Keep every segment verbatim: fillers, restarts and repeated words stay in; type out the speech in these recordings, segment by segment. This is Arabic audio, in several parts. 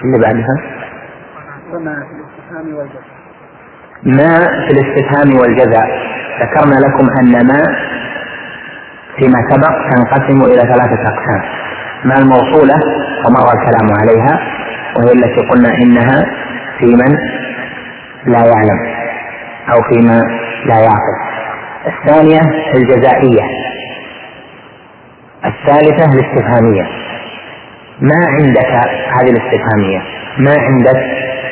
اللي بعدها ما في الاستفهام والجزاء. ذكرنا لكم أن ما فيما سبق تنقسم إلى ثلاثة أقسام: ما الموصولة ومر الكلام عليها وهي التي قلنا إنها في من لا يعلم أو فيما لا يعقل. الثانية الجزائية. الثالثة الاستفهامية. ما عندك هذه الاستفهامية، ما عندك؟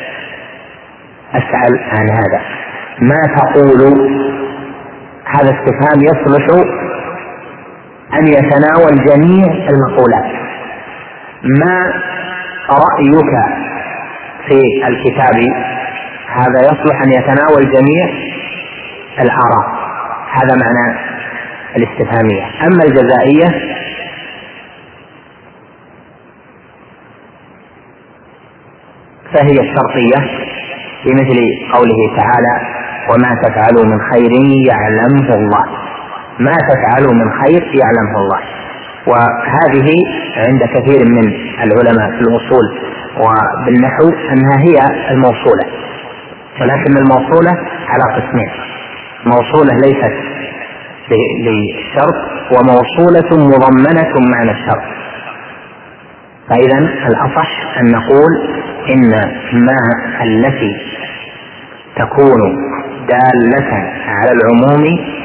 أسأل عن هذا. ما تقول؟ هذا استفهام يصلح أن يتناول جميع المقولات. ما رأيك في الكتاب؟ هذا يصلح أن يتناول جميع الآراء. هذا معنى الاستفهامية. أما الجزائية فهي الشرطية بمثل قوله تعالى: وما تفعلوا من خير يعلمه الله. ما تفعلوا من خير يعلمه الله. وهذه عند كثير من العلماء في الأصول وبالنحو أنها هي الموصولة، ولكن الموصولة على قسمين: موصولة ليست للشرط وموصولة مضمنة معنى الشرط. فإذا الأصح أن نقول إن ما التي تكون دالة على العموم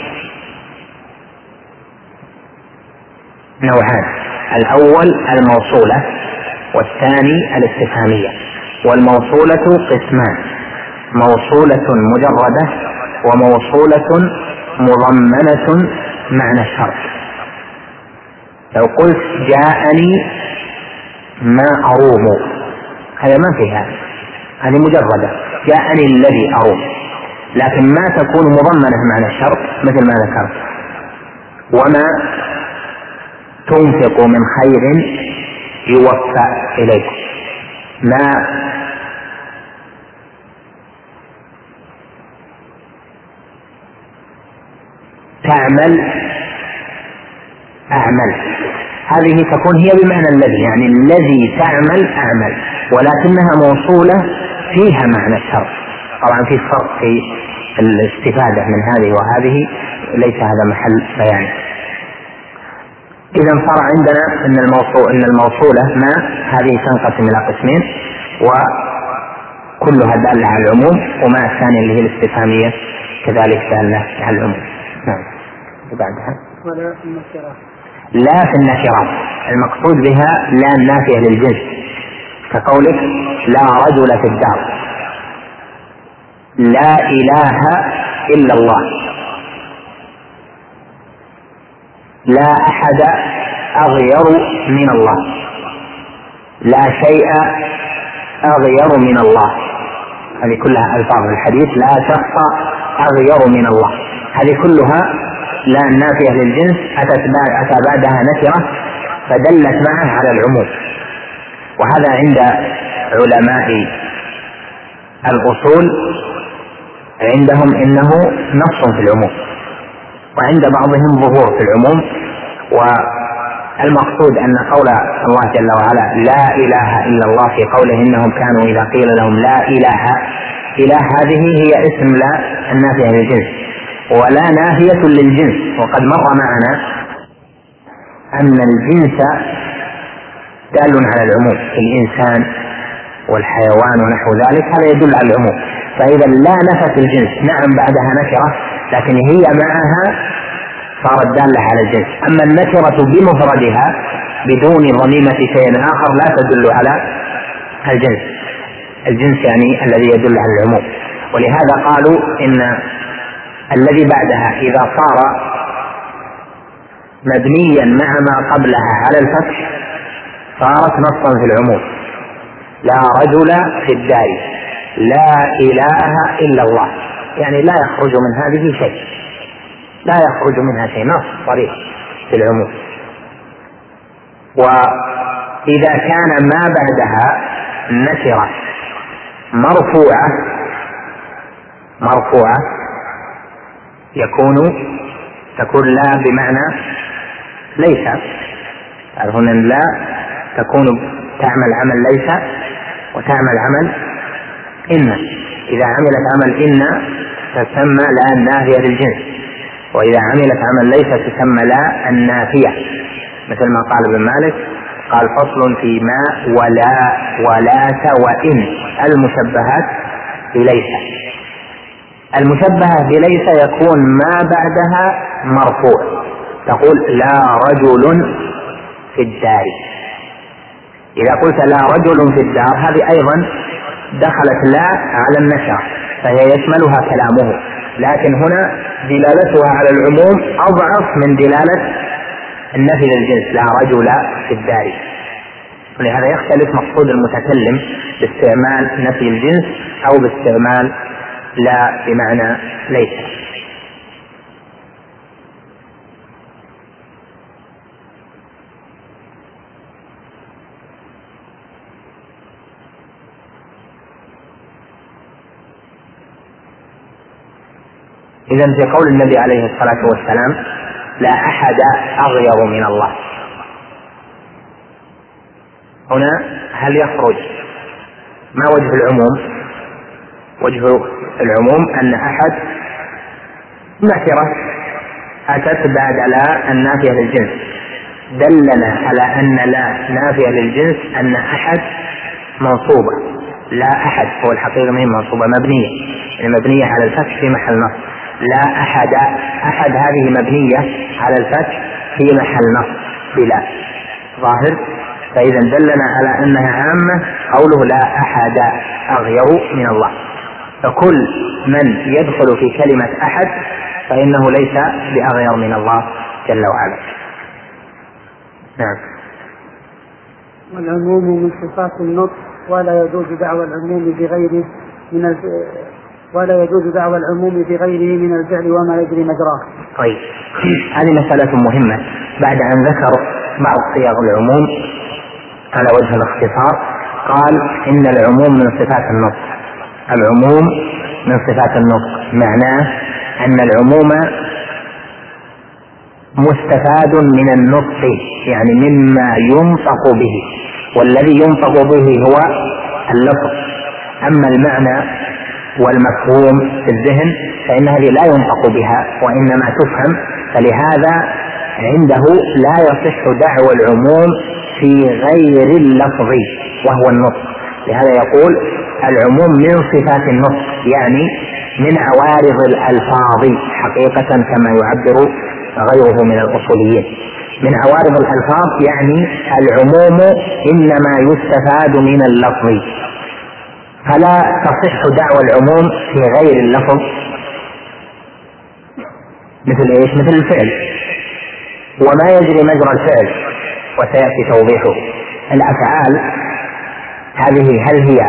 نوعان: الأول الموصولة والثاني الاستفهامية. والموصولة قسمان: موصولة مجردة وموصولة مضمنة معنى الشرط. لو قلت جاءني ما أروم، هذا ما فيها، هذه مجردة، جاءني الذي أروم. لكن ما تكون مضمنة معنى الشرط مثل ما ذكرت: وما تنفق من خير يوفى إليكم. ما تعمل أعمل، هذه تكون هي بمعنى الذي، يعني الذي تعمل أعمل، ولكنها موصولة فيها معنى الشرط. طبعا في فرق في الاستفادة من هذه وهذه، ليس هذا محل بيان. إذا صار عندنا أن الموصول أن الموصولة ما هذه تنقسم إلى قسمين، وكلها دالة على العموم، وما الثانية اللي هي الاستفهامية كذلك دالة على العموم. نعم. وبعدها ولا النكرات. لا في النكرات المقصود بها لا النافية للجنس، كقولك لا رجل في الدار، لا إله إلا الله، لا أحد أغير من الله، لا شيء أغير من الله. هذه كلها ألفاظ الحديث: لا شخص أغير من الله. هذه كلها لا النافية للجنس أتى بعدها نكرة فدلت معه على العموم. وهذا عند علماء الأصول عندهم إنه نص في العموم، وعند بعضهم ظهور في العموم. والمقصود أن قول الله جل وعلا لا إله إلا الله في قوله إنهم كانوا إذا قيل لهم لا إله إله، هذه هي اسم لا النافية للجنس ولا ناهية للجنس. وقد مر معنا أن الجنس دال على العموم، الإنسان والحيوان ونحو ذلك، هذا يدل على العموم. فإذا لا نفت الجنس نعم بعدها نكرة، لكن هي معها صارت دالة على الجنس. أما النكرة بمفردها بدون ضميمة شيء آخر لا تدل على الجنس، الجنس يعني الذي يدل على العموم. ولهذا قالوا إن الذي بعدها إذا صار مبنيا مع ما قبلها على الفتح صارت نصا في العموم: لا رجل في الدار، لا إله إلا الله، يعني لا يخرج من هذه شيء، لا يخرج منها شيء، نص صريح في العموم. وإذا كان ما بعدها نكرة مرفوعة مرفوعة يكون تكون لا بمعنى ليس. تعرفون أن لا تكون تعمل عمل ليس، وتعمل عمل إن. إذا عملت عمل إن تسمى لا النافية للجنس، وإذا عملت عمل ليس تسمى لا النافية، مثل ما قال ابن مالك قال فصل في ما ولا ولات وإن المشبهات بليس. المشبهة بليس يكون ما بعدها مرفوع، تقول لا رجل في الدار. إذا قلت لا رجل في الدار هذه أيضا دخلت لا على النشر فهي يشملها كلامه، لكن هنا دلالتها على العموم أضعف من دلالة النفي للجنس لا رجل في الدار. ولهذا يختلف مقصود المتكلم باستعمال نفي الجنس أو باستعمال لا بمعنى ليس. إذن في قول النبي عليه الصلاة والسلام لا أحد أغير من الله، هنا هل يخرج ما وجه العموم؟ وجه العموم أن أحد نكرة أتت بعد لا النافية للجنس، دلنا على أن لا نافية للجنس أن أحد منصوبة. لا أحد هو الحقيقة من منصوبة مبنية، يعني مبنية على الفتح في محل نصب. لا أحد، أحد هذه مبنية على الفتح في محل نصب بلا ظاهر، فإذا دلنا على أنها عامة قوله لا أحد أغير من الله، فكل من يدخل في كلمة أحد فإنه ليس بأغير من الله جل وعلا. نعم. والعموم من صفات النطق ولا يجوز دعوى العموم بغيره من الف... ولا يجوز دعوى العموم بغيره من الفعل وما يجري مجراه. طيب هذه مسألة مهمة. بعد أن ذكر بعض صيغ العموم على وجه الاختصار قال إن العموم من صفات النطق. العموم من صفات النطق معناه أن العموم مستفاد من النطق، يعني مما ينطق به، والذي ينطق به هو اللفظ. أما المعنى والمفهوم في الذهن فإن هذه لا ينطق بها وإنما تفهم، فلهذا عنده لا يصح دعوى العموم في غير اللفظ وهو النطق. لهذا يقول العموم من صفات النطق، يعني من عوارض الألفاظ حقيقة كما يعبر غيره من الأصوليين. من عوارض الألفاظ يعني العموم إنما يستفاد من اللفظ، فلا تصح دعوى العموم في غير اللفظ. مثل ايش؟ مثل الفعل وما يجري مجرى الفعل، وسيأتي توضيحه. الأفعال هذه هل هي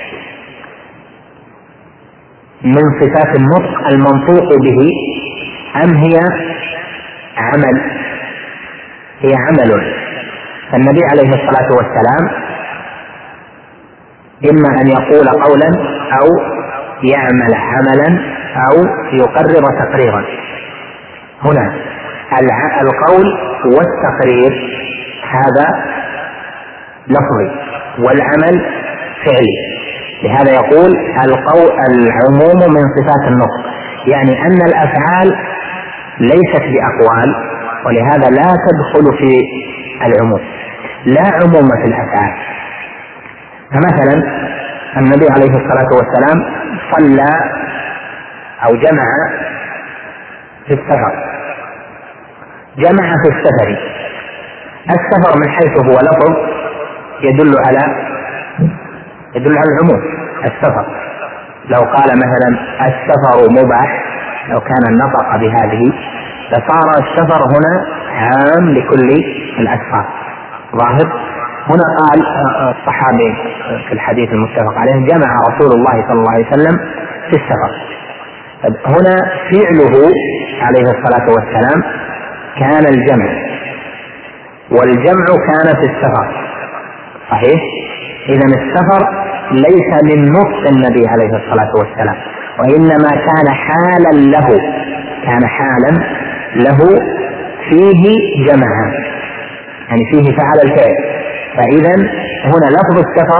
من صفات النطق المنطوق به أم هي عمل؟ هي عمل. فالنبي عليه الصلاة والسلام إما أن يقول قولا أو يعمل عملا أو يقرر تقريرا. هنا القول والتقرير هذا لفظي والعمل فعلي. لهذا يقول القول العموم من صفات النطق، يعني أن الأفعال ليست بأقوال، ولهذا لا تدخل في العموم، لا عموم في الأفعال. فمثلا النبي عليه الصلاة والسلام صلى أو جمع في السفر، جمع في السفر. السفر من حيث هو لفظ يدل على يدل على العموم. السفر لو قال مثلا السفر مباح، لو كان نطق بهذه لصار السفر هنا عام لكل الأسفار ظاهر. هنا قال الصحابي في الحديث المتفق عليه جمع رسول الله صلى الله عليه وسلم في السفر. هنا فعله عليه الصلاة والسلام كان الجمع، والجمع كان في السفر صحيح. إذن السفر ليس من نطق النبي عليه الصلاة والسلام، وإنما كان حالا له، كان حالا له فيه جمع، يعني فيه فعل الفعل. فإذا هنا لفظ السفر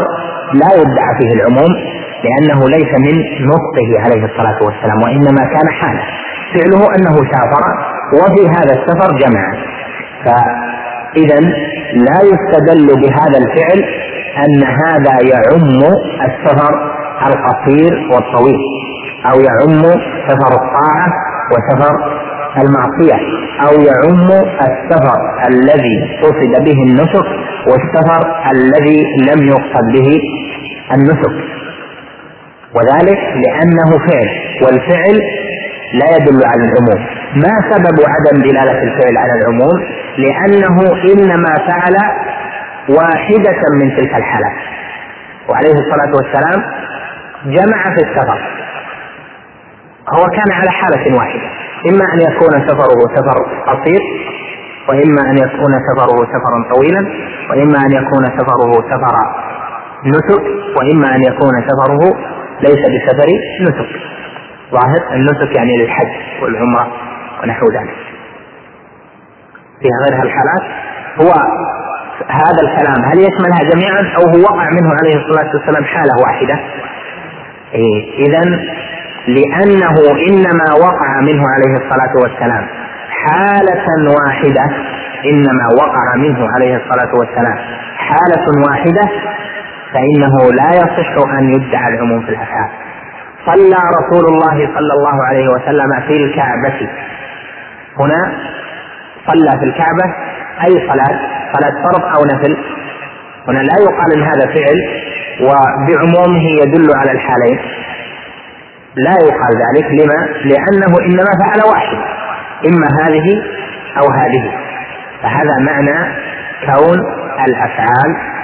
لا يدعى فيه العموم لأنه ليس من نطقه عليه الصلاة والسلام، وإنما كان حاله فعله أنه سافر، وفي هذا السفر جمع. فإذا لا يستدل بهذا الفعل أن هذا يعم السفر القصير والطويل، أو يعم سفر الطاعة وسفر المعصية، أو يعم السفر الذي قصد به النسك والسفر الذي لم يقصد به النسك، وذلك لأنه فعل، والفعل لا يدل على العموم. ما سبب عدم دلالة الفعل على العموم؟ لأنه إنما فعل واحدة من تلك الحالات، وعليه الصلاة والسلام جمع في السفر، هو كان على حالة واحدة، إما أن يكون سفره سفر قصير، وإما أن يكون سفره سفرا طويلا، وإما أن يكون سفره سفر نسك، وإما أن يكون سفره ليس بسفر نسك. ظاهر النسك يعني للحج والعمرة ونحو ذلك. في غير الحالات هو هذا الكلام هل يشملها جميعا أو هو وقع منه عليه الصلاة والسلام حالة واحدة؟ إيه؟ إذن لأنه إنما وقع منه عليه الصلاة والسلام حالة واحدة، إنما وقع منه عليه الصلاة والسلام حالة واحدة، فإنه لا يصح أن يدعى العموم في الأفعال. صلى رسول الله صلى الله عليه وسلم في الكعبة، هنا صلى في الكعبة أي صلاة؟ صلاة فرض أو نفل؟ هنا لا يقال إن هذا فعل وبعمومه يدل على الحالين، لا يقال ذلك. لما؟ لأنه إنما فعل واحد، إما هذه أو هذه. فهذا معنى كون الأفعال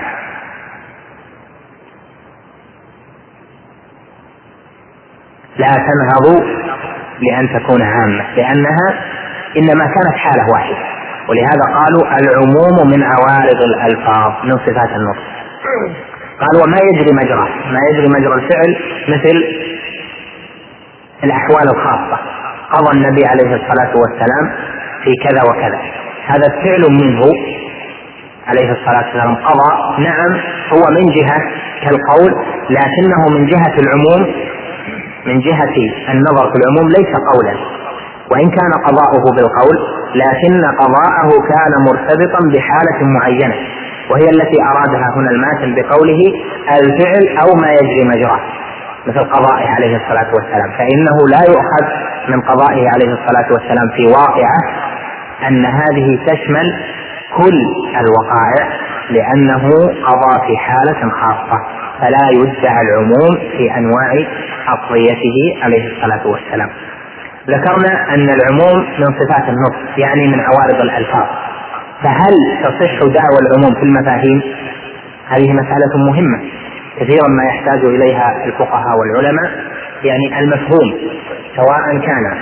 لا تنهض لأن تكون عامة، لأنها إنما كانت حالة واحدة. ولهذا قالوا العموم من عوارض الألفاظ من صفات النطق. قال وما يجري مجرى، ما يجري مجرى الفعل مثل الأحوال الخاصة، قضى النبي عليه الصلاة والسلام في كذا وكذا، هذا فعل منه عليه الصلاة والسلام، قضى نعم هو من جهة كالقول، لكنه من جهة العموم، من جهة النظر في العموم ليس قولا، وإن كان قضاؤه بالقول لكن قضاءه كان مرتبطا بحالة معينة، وهي التي أرادها هنا الماتن بقوله الفعل أو ما يجري مجراه، مثل قضائه عليه الصلاة والسلام، فإنه لا يؤخذ من قضائه عليه الصلاة والسلام في واقعة أن هذه تشمل كل الوقائع، لأنه قضى في حالة خاصة، فلا يدعى العموم في أنواع أقضيته عليه الصلاة والسلام. ذكرنا أن العموم من صفات النطق، يعني من عوارض الألفاظ. فهل تصح دعوى العموم في المفاهيم؟ هذه مسألة مهمة كثيرا ما يحتاج إليها الفقهاء والعلماء، يعني المفهوم سواء كان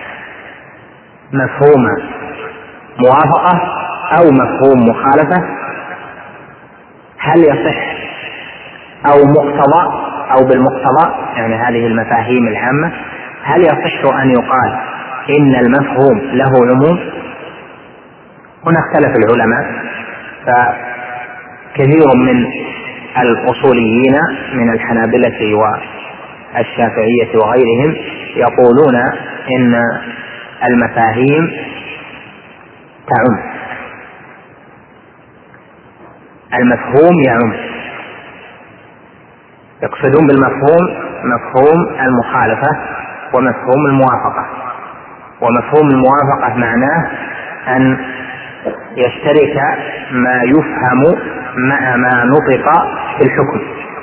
مفهوم موافقة أو مفهوم مخالفة، هل يصح أو مقتضى أو بالمقتضى، يعني هذه المفاهيم العامة، هل يصح أن يقال إن المفهوم له عموم؟ هنا اختلف العلماء، فكثير من الأصوليين من الحنابلة والشافعية وغيرهم يقولون إن المفاهيم تعم، المفهوم يعم، يقصدون بالمفهوم مفهوم المخالفة ومفهوم الموافقة. ومفهوم الموافقة معناه أن يشترك ما يفهم مع ما نطق في الحكم،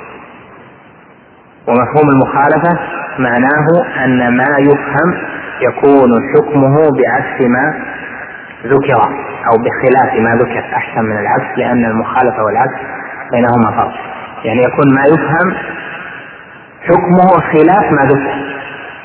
ومفهوم المخالفة معناه أن ما يفهم يكون حكمه بعكس ما ذكر أو بخلاف ما ذكر، أحسن من العكس، لأن المخالفة والعكس بينهما فرق، يعني يكون ما يفهم حكمه خلاف ما ذكر.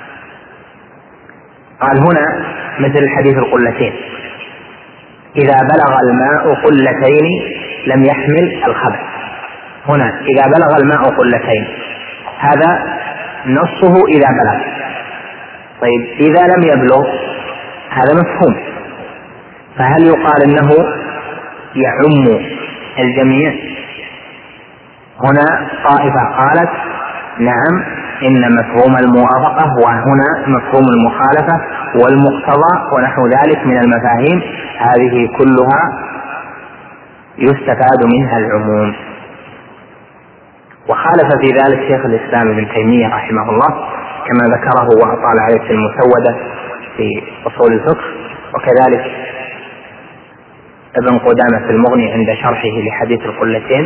قال هنا مثل حديث القلتين، إذا بلغ الماء قلتين لم يحمل الخبث. هنا إذا بلغ الماء قلتين، هذا نصه إذا بلغ. طيب إذا لم يبلغ، هذا مفهوم، فهل يقال إنه يعم الجميع؟ هنا طائفة قالت نعم إن مفهوم الموافقة وهنا مفهوم المخالفة والمقتضى ونحو ذلك من المفاهيم هذه كلها يستفاد منها العموم. وخالف في ذلك شيخ الإسلام ابن تيمية رحمه الله كما ذكره وأطال عليه في المسودة في أصول الفقه، وكذلك ابن قدامة في المغني عند شرحه لحديث القلتين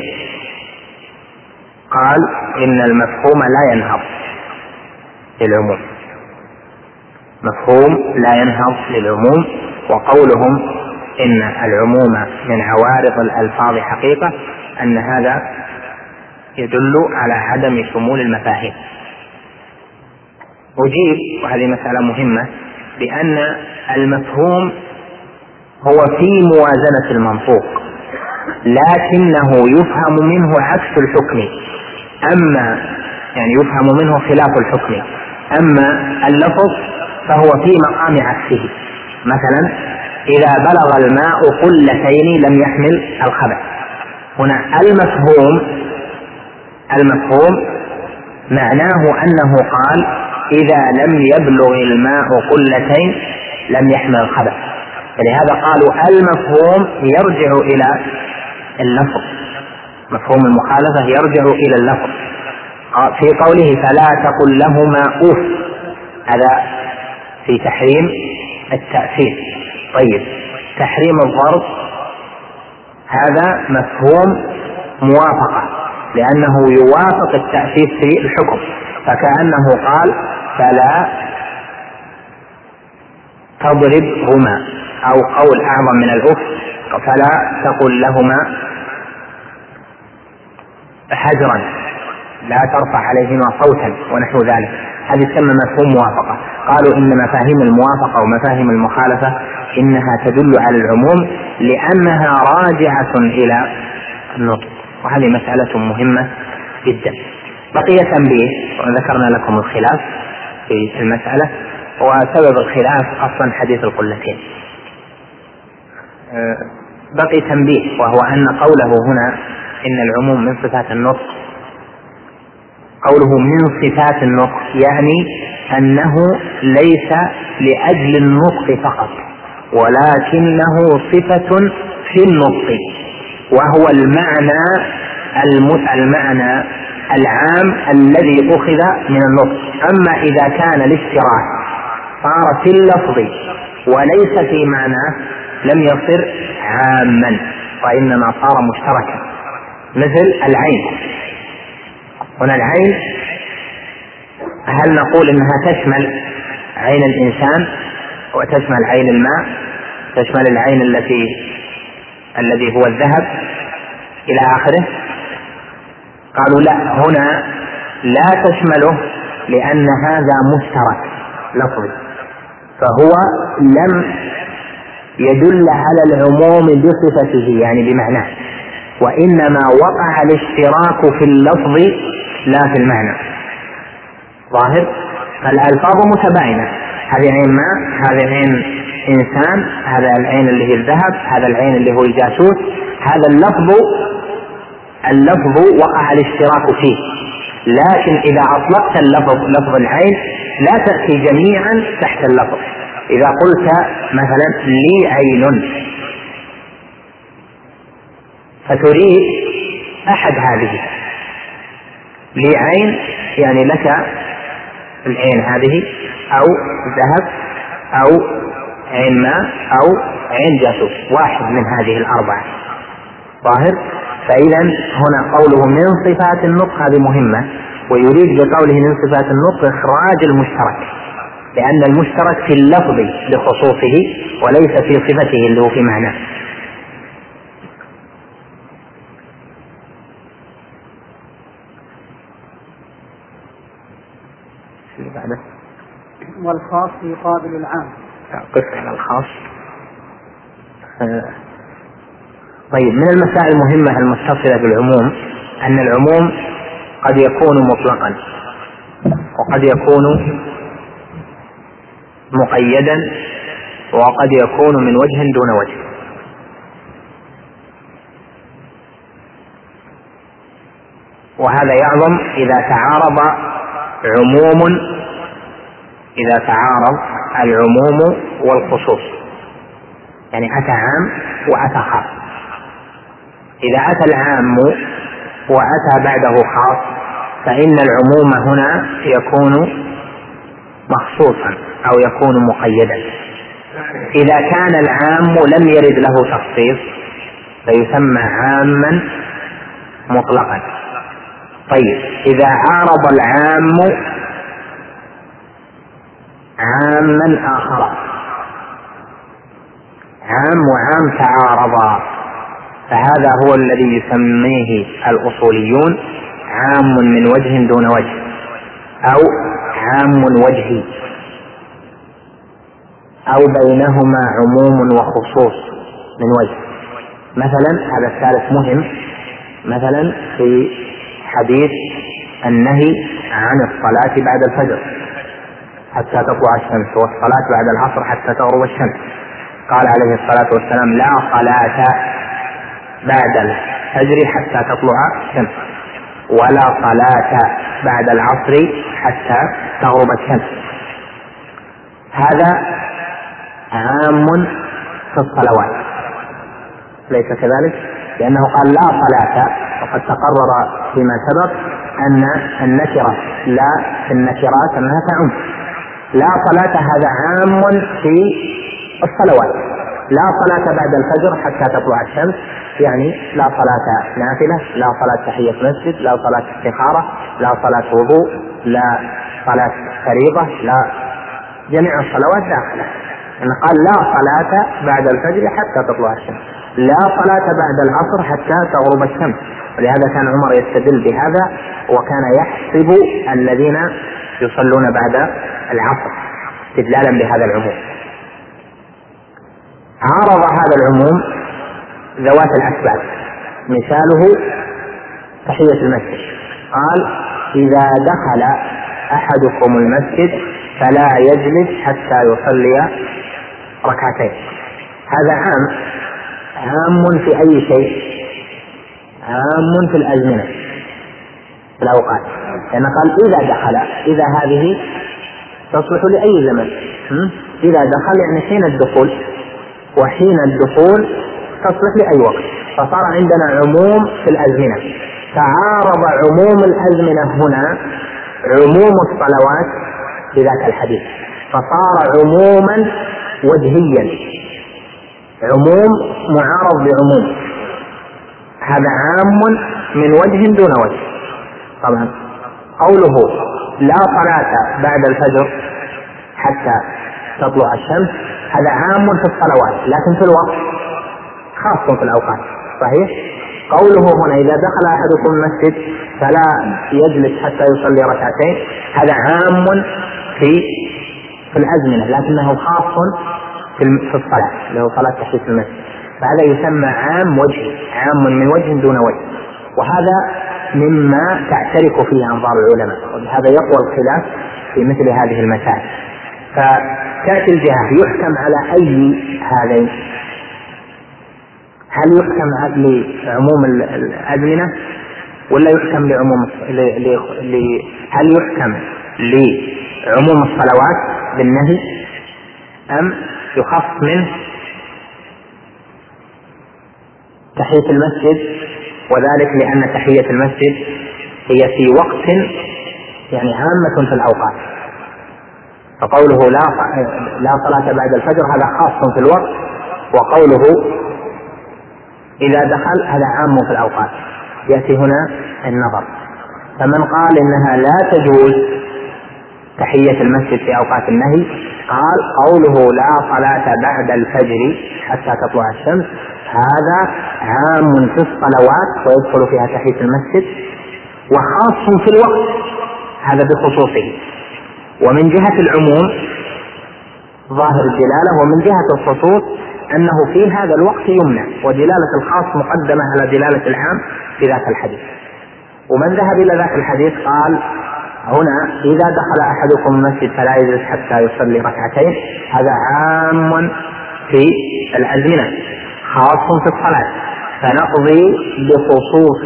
قال إن المفهوم لا ينهض للعموم، مفهوم لا ينهض للعموم. وقولهم إن العموم من عوارض الألفاظ حقيقة أن هذا يدل على عدم شمول المفاهيم. أجيب وهذه مسألة مهمة بأن المفهوم هو في موازنة المنطوق، لكنه يفهم منه عكس الحكم، أما يعني يفهم منه خلاف الحكم، أما اللفظ فهو في مقام عكسه. مثلا إذا بلغ الماء قلتين لم يحمل الخبث، هنا المفهوم المفهوم معناه أنه قال إذا لم يبلغ الماء قلتين لم يحمل الخبث، فلهذا قالوا المفهوم يرجع إلى اللفظ، مفهوم المخالفة يرجع إلى اللفظ. في قوله فلا تقل لهما أوف، هذا في تحريم التأثير. طيب تحريم الضرب هذا مفهوم موافقة لأنه يوافق التأثير في الحكم، فكأنه قال فلا تضربهما، أو قول أعظم من الأوف فلا تقل لهما حجرا، لا ترفع عليهما صوتا ونحو ذلك. هذه تسمى مفهوم موافقة. قالوا إن مفاهيم الموافقة ومفاهيم المخالفة إنها تدل على العموم لأنها راجعة إلى النطق، وهذه مسألة مهمة جدا. بقي تنبيه، وذكرنا لكم الخلاف في المسألة، وسبب الخلاف أصلا حديث القلتين. بقي تنبيه، وهو أن قوله هنا إن العموم من صفات النطق، قوله من صفات النطق يعني أنه ليس لأجل النطق فقط، ولكنه صفة في النطق، وهو المعنى المعنى العام الذي أخذ من النطق. أما إذا كان الاشتراك صار في اللفظ وليس في معناه لم يصر عاما، وإنما صار مشتركا، مثل العين. هنا العين هل نقول إنها تشمل عين الإنسان وتشمل عين الماء، تشمل العين التي الذي هو الذهب إلى آخره؟ قالوا لا، هنا لا تشمله لأن هذا مشترك لفظي، فهو لم يدل على العموم بصفته يعني بمعناه، وإنما وقع الاشتراك في اللفظ لا في المعنى. ظاهر الألفاظ متباينة، هذه عين ماء، هذه عين إنسان، هذا العين اللي هي الذهب، هذا العين اللي هو الجاسوس، هذا اللفظ اللفظ وقع الاشتراك فيه. لكن إذا أطلقت اللفظ لفظ العين لا تأتي جميعا تحت اللفظ. إذا قلت مثلا لي عين فتريد أحد هذه، لي عين يعني لك العين هذه أو ذهب أو عين ماء أو عين جاسوس، واحد من هذه الأربعة. ظاهر؟ فإذا هنا قوله من صفات النطق هذه مهمة، ويريد بقوله من صفات النطق إخراج المشترك، لأن المشترك في اللفظ لخصوصه وليس في صفته اللي هو في معناه. والخاص يقابل العام. قف على الخاص. طيب من المسائل المهمة المتصلة بالعموم أن العموم قد يكون مطلقا وقد يكون مقيدا وقد يكون من وجه دون وجه. وهذا يعظم إذا تعارض عموم إذا تعارض العموم والخصوص، يعني أتى عام وأتى خاص. إذا أتى العام وأتى بعده خاص فإن العموم هنا يكون مخصوصا أو يكون مقيدا. إذا كان العام لم يرد له تخصيص فيسمى عاما مطلقا. طيب إذا عارض العام عاما آخر، عام وعام تعارضا، فهذا هو الذي يسميه الأصوليون عام من وجه دون وجه أو عام وجهي، أو بينهما عموم وخصوص من وجه. مثلا هذا الثالث مهم، مثلا في حديث النهي عن الصلاة بعد الفجر حتى تطلع الشمس والصلاة بعد العصر حتى تغرب الشمس، قال عليه الصلاة والسلام لا صلاة بعد الفجر حتى تطلع الشمس ولا صلاة بعد العصر حتى تغرب الشمس. هذا عام في الصلوات، ليس كذلك؟ لأنه قال لا صلاة، وقد تقرر فيما سبق أن النكرة لا في النكرات أنها تعم. لا صلاة هذا عام في الصلوات، لا صلاة بعد الفجر حتى تطلع الشمس، يعني لا صلاة نافلة، لا صلاة تحية مسجد، لا صلاة استخارة، لا صلاة وضوء، لا صلاة فريضة، لا، جميع الصلوات داخلة. إن قال لا صلاة بعد الفجر حتى تطلع الشمس، لا صلاة بعد العصر حتى تغرب الشمس. ولهذا كان عمر يستدل بهذا وكان يحسب الذين يصلون بعد العصر استدلالا بهذا العموم. عارض هذا العموم ذوات الأسباب، مثاله تحية المسجد، قال إذا دخل أحدكم المسجد فلا يجلس حتى يصلي ركعتين. هذا عام، عام في أي شيء؟ عام في الأزمنة، في الأوقات، لأن قال إذا دخل، إذا هذه تصلح لأي زمن، إذا دخل يعني حين الدخول، وحين الدخول تصلح لأي وقت، فصار عندنا عموم في الأزمنة. تعارض عموم الأزمنة هنا عموم الصلوات بذاك الحديث، فصار عموما وجهيا، عموم معارض بعموم. هذا عام من وجه دون وجه. طبعا قوله لا صلاة بعد الفجر حتى تطلع الشمس هذا عام في الصلوات، لكن في الوقت خاص في الأوقات، صحيح؟ قوله هنا إذا دخل أحدكم المسجد فلا يجلس حتى يصلي ركعتين هذا عام في في الأزمنة، لكنه خاص في الصلاة اللي هو صلاة تحية المسجد، فهذا يسمى عام وجهي، عام من وجه دون وجه. وهذا مما تعترف فيه أنظار العلماء، وبهذا يقوى الخلاف في مثل هذه المسائل. فتأتي الجهة يحكم على أي هذين؟ هل يحكم لعموم الأزمنة ولا يحكم لعموم ل... هل يحكم لعموم الصلوات بالنهي أم يخص منه تحية المسجد؟ وذلك لأن تحية المسجد هي في وقت يعني عامة في الأوقات، فقوله لا لا صلاة بعد الفجر هذا خاص في الوقت، وقوله إذا دخل هذا عام في الأوقات. يأتي هنا النظر، فمن قال إنها لا تجوز تحية المسجد في أوقات النهي قال قوله لا صلاة بعد الفجر حتى تطلع الشمس هذا عام في الصلوات ويدخل فيها تحية المسجد، وخاص في الوقت هذا بخصوصه. ومن جهة العموم ظاهر الدلالة، ومن جهة الخصوص أنه في هذا الوقت يمنع، ودلالة الخاص مقدمة على دلالة العام في ذاك الحديث. ومن ذهب إلى ذاك الحديث قال هنا إذا دخل أحدكم المسجد فلا يجلس حتى يصلي ركعتين هذا عام في الأزمنة خاص في الصلاة، فنقضي بخصوص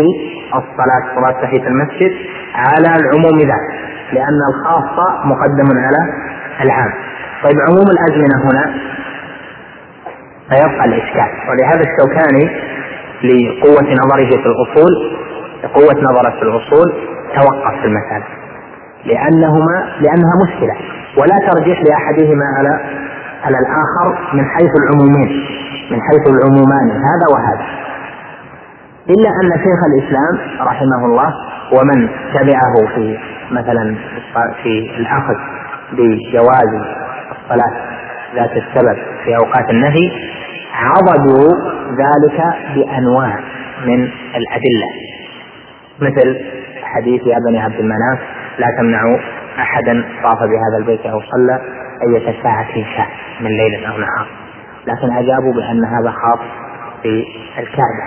الصلاة صلاة تحية المسجد على العموم ذاك، لأن الخاص مقدم على العام. طيب عموم الأزمنة هنا فيبقى الإشكال، ولهذا الشوكاني لقوة نظره في الأصول لقوة نظره في الأصول توقف في المسألة، لأنهما لأنها مشكلة ولا ترجيح لأحدهما على على الآخر من حيث العمومين من حيث العمومان هذا وهذا، إلا أن شيخ الإسلام رحمه الله ومن تبعه في مثلا في الأخذ بجواز الصلاة ذات السبب في أوقات النهي عضدوا ذلك بأنواع من الأدلة، مثل حديث يا بني عبد المناف لا تمنعوا أحدا طاف بهذا البيت أو صلى أية ساعة شاء من ليل أو نهار، لكن أجابوا بأن هذا خاص في الكعبة.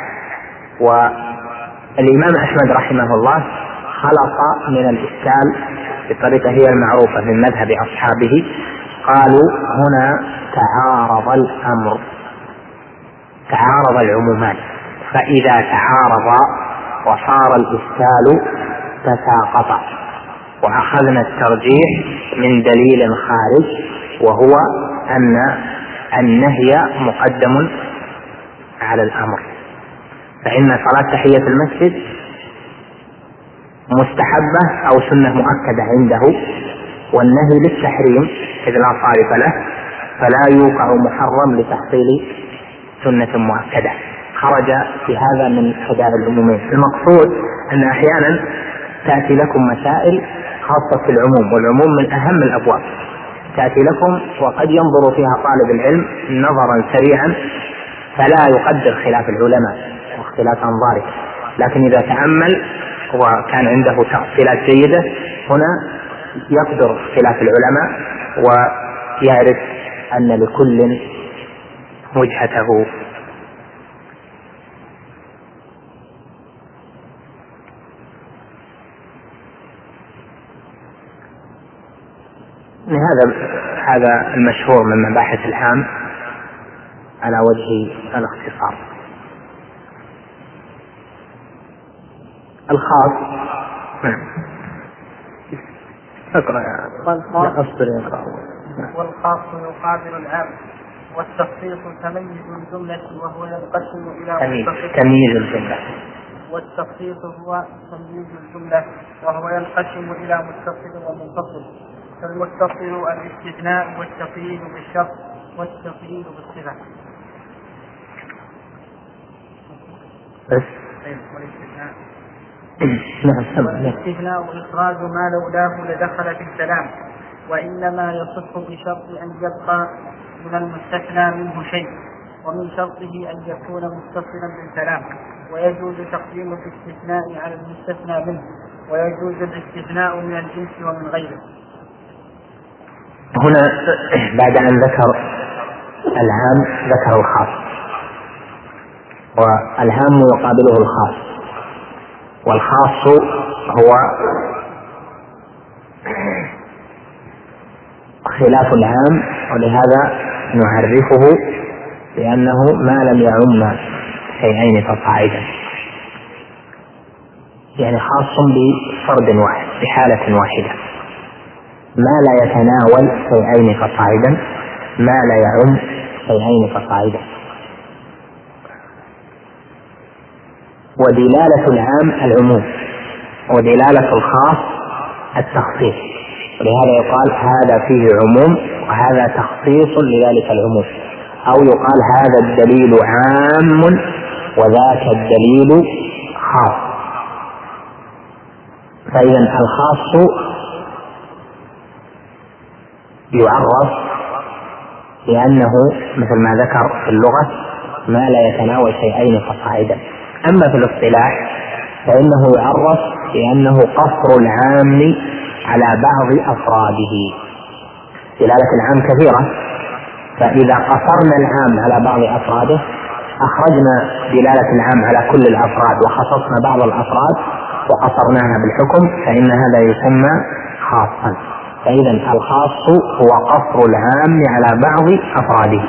والإمام أحمد رحمه الله خلق من الإشكال بطريقة هي المعروفة من مذهب أصحابه، قالوا هنا تعارض الأمر تعارض العمومان، فإذا تعارض وصار الإشكال تساقط، وأخذنا الترجيح من دليل خارج وهو أن النهي مقدم على الأمر، فإن صلاة تحية المسجد مستحبة أو سنة مؤكدة عنده، والنهي للتحريم إذ لا صارف له، فلا يوقع محرم لتحصيل سنة مؤكدة، خرج في هذا من حدود العمومين. المقصود أن أحيانا تأتي لكم مسائل خاصة في العموم، والعموم من أهم الأبواب، تأتي لكم وقد ينظر فيها طالب العلم نظرا سريعا فلا يقدر خلاف العلماء واختلاف أنظاره، لكن إذا تأمل وكان عنده تأصيلات جيدة هنا يقدر خلاف العلماء ويعرف أن لكل وجهته. هذا هذا المشهور من مباحث العام على وجه الاختصار. الخاص اقرأ والخاص والخاص يقابل العام، والتخصيص تمييز الجملة وهو ينقسم إلى تمييز الجملة والتخصيص هو تمييز الجملة وهو ينقسم إلى متصل ومنفصل، فالمتصل الاستثناء والتقييد بالشرط والتقييد بالصفة. بس والاستثناء إخراج ما لولاه لدخل في الكلام، وإنما يصح بشرط أن يبقى من المستثنى منه شيء، ومن شرطه أن يكون متصلا بالكلام، ويجوز تقديم الاستثناء على المستثنى منه، ويجوز الاستثناء من الجنس ومن غيره. هنا بعد أن ذكر العام ذكر الخاص، والعام يقابله الخاص، والخاص هو خلاف العام، ولهذا نعرفه بأنه ما لم يعم شيئين فصاعدا، يعني خاص بفرد واحد بحالة واحدة، ما لا يتناول شيئين فصاعدا، ما لا يعم شيئين فصاعدا. ودلالة العام العموم، ودلالة الخاص التخصيص، ولهذا يقال هذا فيه عموم وهذا تخصيص لذلك العموم، أو يقال هذا الدليل عام وذاك الدليل خاص. فإذا الخاص يعرف لأنه مثل ما ذكر في اللغة ما لا يتناول شيئين فصاعدا. أما في الاصطلاح فإنه يعرف لأنه قصر العام على بعض أفراده. دلالة العام كثيرة، فإذا قصرنا العام على بعض أفراده أخرجنا دلالة العام على كل الأفراد وخصصنا بعض الأفراد وقصرناها بالحكم، فإن هذا يسمى خاصا. فإذا الخاص هو قصر العام على بعض أفراده.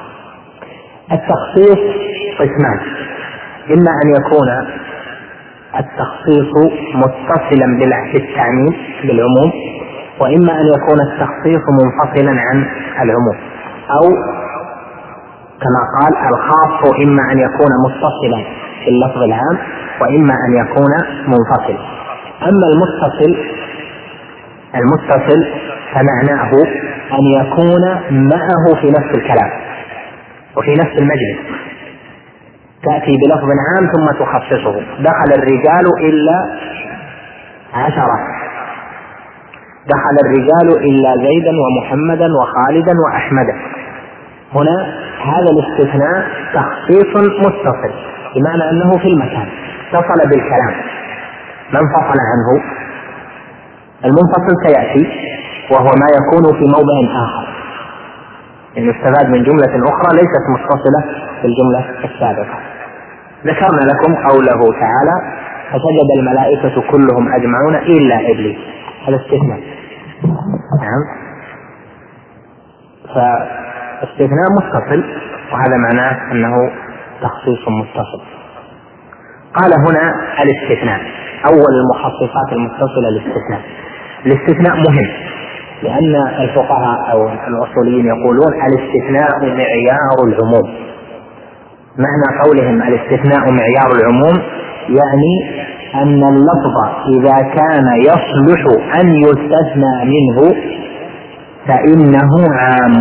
التخصيص قسمان، إما أن يكون التخصيص متصلا بالتعميم بالعموم، وإما أن يكون التخصيص منفصلا عن العموم، أو كما قال الخاص إما أن يكون متصلا في اللفظ العام وإما أن يكون منفصلا. أما المتصل المتصل فمعناه أن يكون معه في نفس الكلام وفي نفس المجلس، تأتي بلفظ عام ثم تخصصه. دخل الرجال إلا عشرة، دخل الرجال إلا زيدا ومحمدا وخالدا وأحمدا. هنا هذا الاستثناء تخصيص متصل، بمعنى أنه في المكان اتصل بالكلام، ما انفصل عنه. المنفصل سيأتي وهو ما يكون في موضع آخر، يعني يستفاد من جملة أخرى ليست متصلة بالجملة السابقة. ذكرنا لكم قوله تعالى: فسجد الملائكة كلهم أجمعون إلا إبليس، هذا استثناء. نعم، فاستثناء متصل، وهذا معناه أنه تخصيص متصل. قال هنا الاستثناء أول المخصصات المتصلة الاستثناء. الاستثناء مهم، لأن الفقهاء أو الأصوليين يقولون الاستثناء معيار العموم. معنى قولهم الاستثناء معيار العموم يعني أن اللفظ إذا كان يصلح أن يستثنى منه فإنه عام.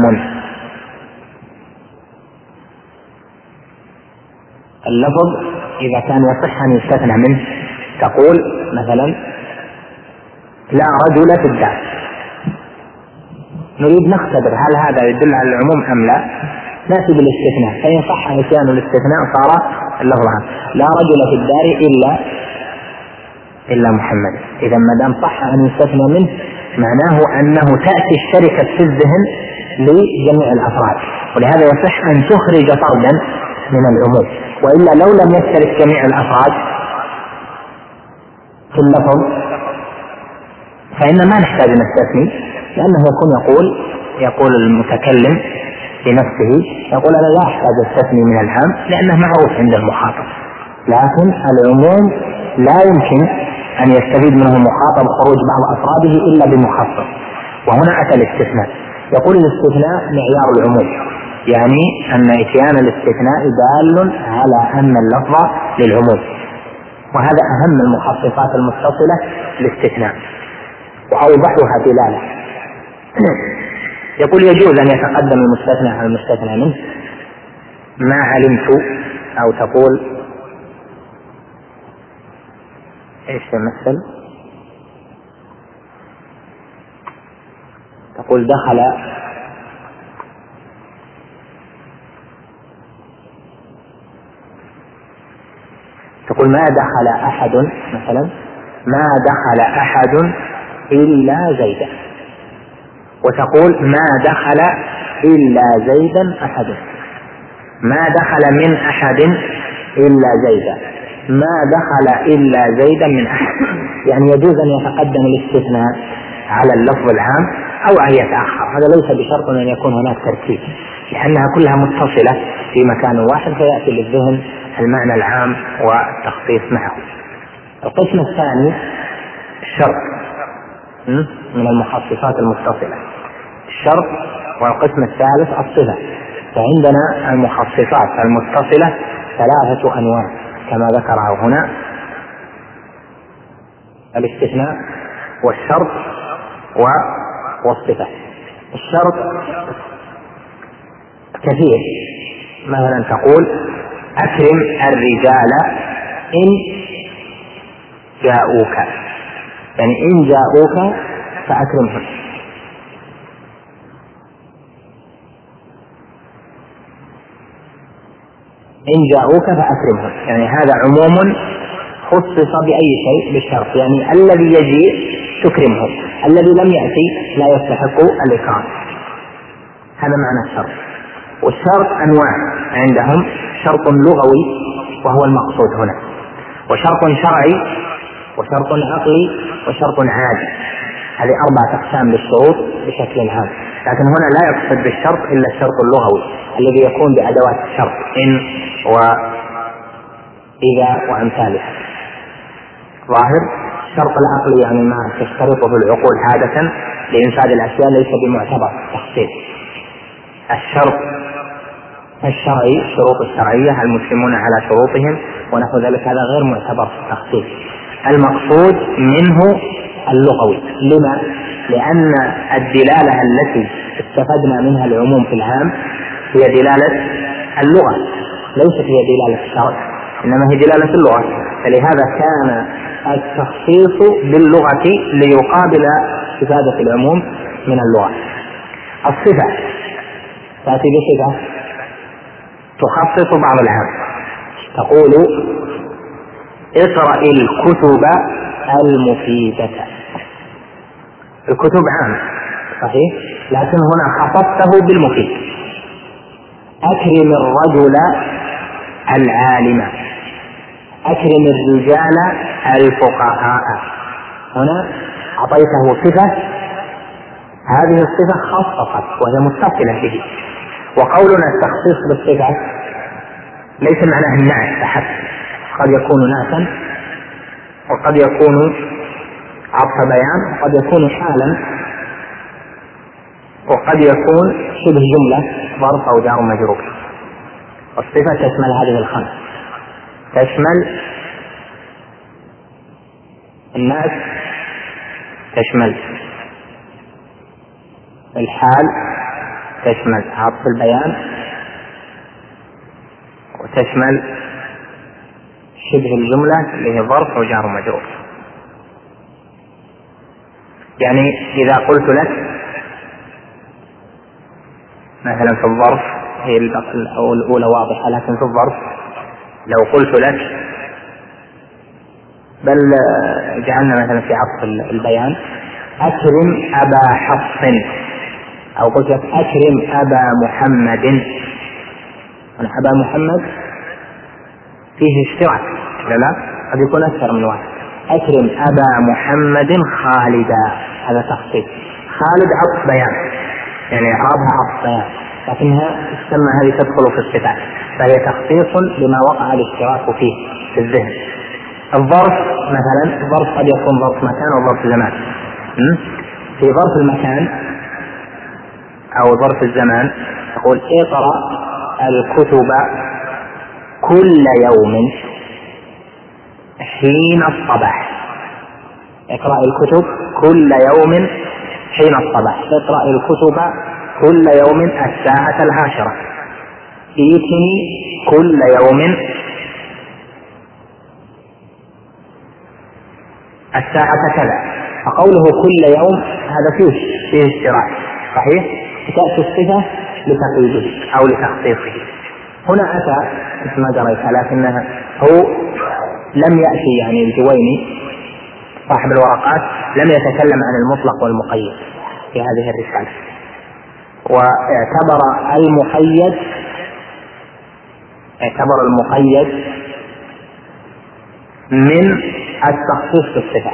اللفظ إذا كان يصح أن يستثنى منه، تقول مثلا: لا رجل في الدار، نريد نختبر هل هذا يدل على العموم أم لا، نأتي بالاستثناء، فإن صح نسيان الاستثناء صار اللفظ عام. لا رجل في الدار إلا إلا محمد. إذا ما دام صح أن يستثنى منه معناه أنه تأتي الشركة في الذهن لجميع الأفراد، ولهذا يصح أن تخرج فردا من العموم. وإلا لو لم يشترك جميع الأفراد في اللفظ فإن ما نحتاج نستثني، لأنه يكون يقول يقول المتكلم بنفسه يقول: أنا لا أحتاج استثني من العام لأنه معروف عند المخاطب. لكن العموم لا يمكن أن يستفيد منه المخاطب خروج بعض أفراده إلا بمخصص، وهنا أتى الاستثناء. يقول الاستثناء معيار العموم، يعني أن إتيان الاستثناء دال على أن اللفظ للعموم، وهذا أهم المخصصات المتصلة للاستثناء وأوضحها دلالة. يقول: يجوز أن يتقدم المستثنى على المستثنى منه ما علمت، أو تقول ايش تمثل؟ تقول دخل تقول ما دخل أحد، مثلا ما دخل أحد إلا زيدا، وتقول ما دخل إلا زيدا أحد، ما دخل من أحد إلا زيدا، ما دخل إلا زيدا من أحد. يعني يجوز أن يتقدم الاستثناء على اللفظ العام أو أن يتأخر، هذا ليس بشرط أن يكون هناك ترتيب، لأنها كلها متصلة في مكان واحد فيأتي للذهن المعنى العام والتخصيص معه. القسم الثاني الشرط من المخصصات المتصلة، الشرط، والقسم الثالث الصفة. فعندنا المخصصات المتصلة ثلاثة أنواع كما ذكره هنا: الاستثناء والشرط والصفة. الشرط كثير، مثلا تقول أكرم الرجال إن جاءوك، يعني إن جاءوك فأكرمهم. إن جاءوك فأكرمهم، يعني هذا عموم خصص بأي شيء بالشرط، يعني الذي يجيء تكرمه، الذي لم يأتي لا يستحق الإكرام. هذا معنى الشرط. والشرط أنواع عندهم: شرط لغوي وهو المقصود هنا، وشرط شرعي، وشرط عقلي، وشرط عادي. هذه أربعة أقسام للشروط بشكل عام، لكن هنا لا يقصد بالشرط إلا الشرط اللغوي الذي يكون بأدوات الشرط إن وإذا وأمثالها. ظاهر. الشرط العقلي يعني ما تشترطه العقول عادة لإنفاذ الأشياء ليس بمعتبر تخصيص. الشرط الشرعي الشروط الشرعية المسلمون على شروطهم ونحو ذلك هذا غير معتبر تخصيص. المقصود منه اللغوي. لما؟ لأن الدلالة التي استفدنا منها العموم في العام هي دلالة اللغة ليست هي دلالة الشرع، إنما هي دلالة اللغة، فلهذا كان التخصيص باللغة ليقابل استفادة العموم من اللغة. الصفة تأتي بصفة تخصص بعض العام، تقول اقرأ الكتب المفيدة. الكتب عام صحيح، لكن هنا خصصته بالمفيد. أكرم الرجل العالم، أكرم الرجال الفقهاء. هنا أعطيته صفة، هذه الصفة خصصت وهي متصلة به. وقولنا التخصيص بالصفة ليس معناه النعت فحسب، قد يكون نعتا وقد يكون عطف بيان وقد يكون حالا وقد يكون شبه جملة ظرف أو جار مجرور. والصفة تشمل هذه الخمس، تشمل الناس، تشمل الحال، تشمل عطف البيان، وتشمل شبه الجملة اللي هي ظرف وجار مجرور. يعني إذا قلت لك مثلا في الظرف، هي الأولى واضحة، لكن في الظرف لو قلت لك بل جعلنا مثلا في عطف البيان أكرم أبا حفص، أو قلت لك أكرم أبا محمد. أنا أبا محمد فيه اشتراك لا لا قد يكون أكثر من واحد. أكرم أبا محمد خالدا، هذا تخصيص. خالد عطف بيان يعني إعرابها عطف بيان، لكنها تسمى هذه تدخل في الصفات، فهي تخصيص لما وقع الاشتراك فيه في الذهن. الظرف مثلا الظرف قد يكون ظرف مكان وظرف زمان. في ظرف المكان أو ظرف الزمان تقول اقرأ الكتب كل يوم حين الصباح. اقرأ الكتب كل يوم حين الصباح. اقرأ الكتب كل يوم الساعة العاشرة. ائتني كل يوم الساعة كذا. فقوله كل يوم هذا فيه فيه اشتراك صحيح، تأتي الصفة لتقييده أو لتخصيصه. هنا أتى مثل ما دريت، لكنها هو لم يأتي يعني الجويني صاحب الورقات لم يتكلم عن المطلق والمقيد في هذه الرسالة، واعتبر المقيد اعتبر المقيد من التخصيص بالصفة.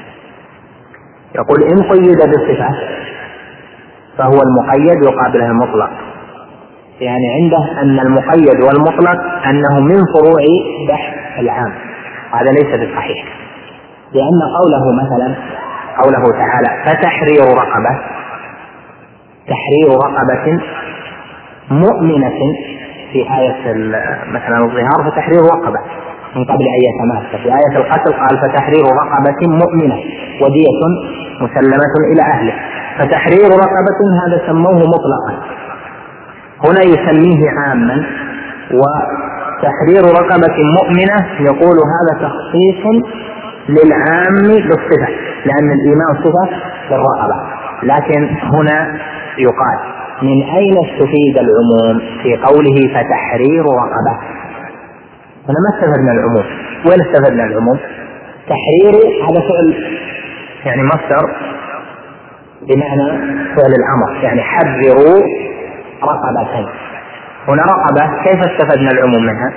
يقول إن قيد بالصفة فهو المقيد يقابله المطلق، يعني عنده أن المقيد والمطلق أنه من فروع بحث العام، هذا ليس بالصحيح، لأن قوله مثلا قوله تعالى فتحرير رقبة، تحرير رقبة مؤمنة في آية مثلا الظهار فتحرير رقبة من قبل أن يتماسك. في آية القتل قال فتحرير رقبة مؤمنة ودية مسلمة إلى أهله. فتحرير رقبة هذا سموه مطلقا، هنا يسميه عاما. وتحرير رقبة مؤمنة يقول هذا تخصيص للعام بالصفة، لأن الإيمان صفة للرقبة. لكن هنا يقال من أين استفيد العموم في قوله فتحرير رقبة؟ هنا ما استفدنا العموم. وين استفدنا العموم؟ تحرير هذا فعل يعني مصدر بمعنى فعل الأمر، يعني حرروا رقبة. هنا رقبة كيف استفدنا العموم منها؟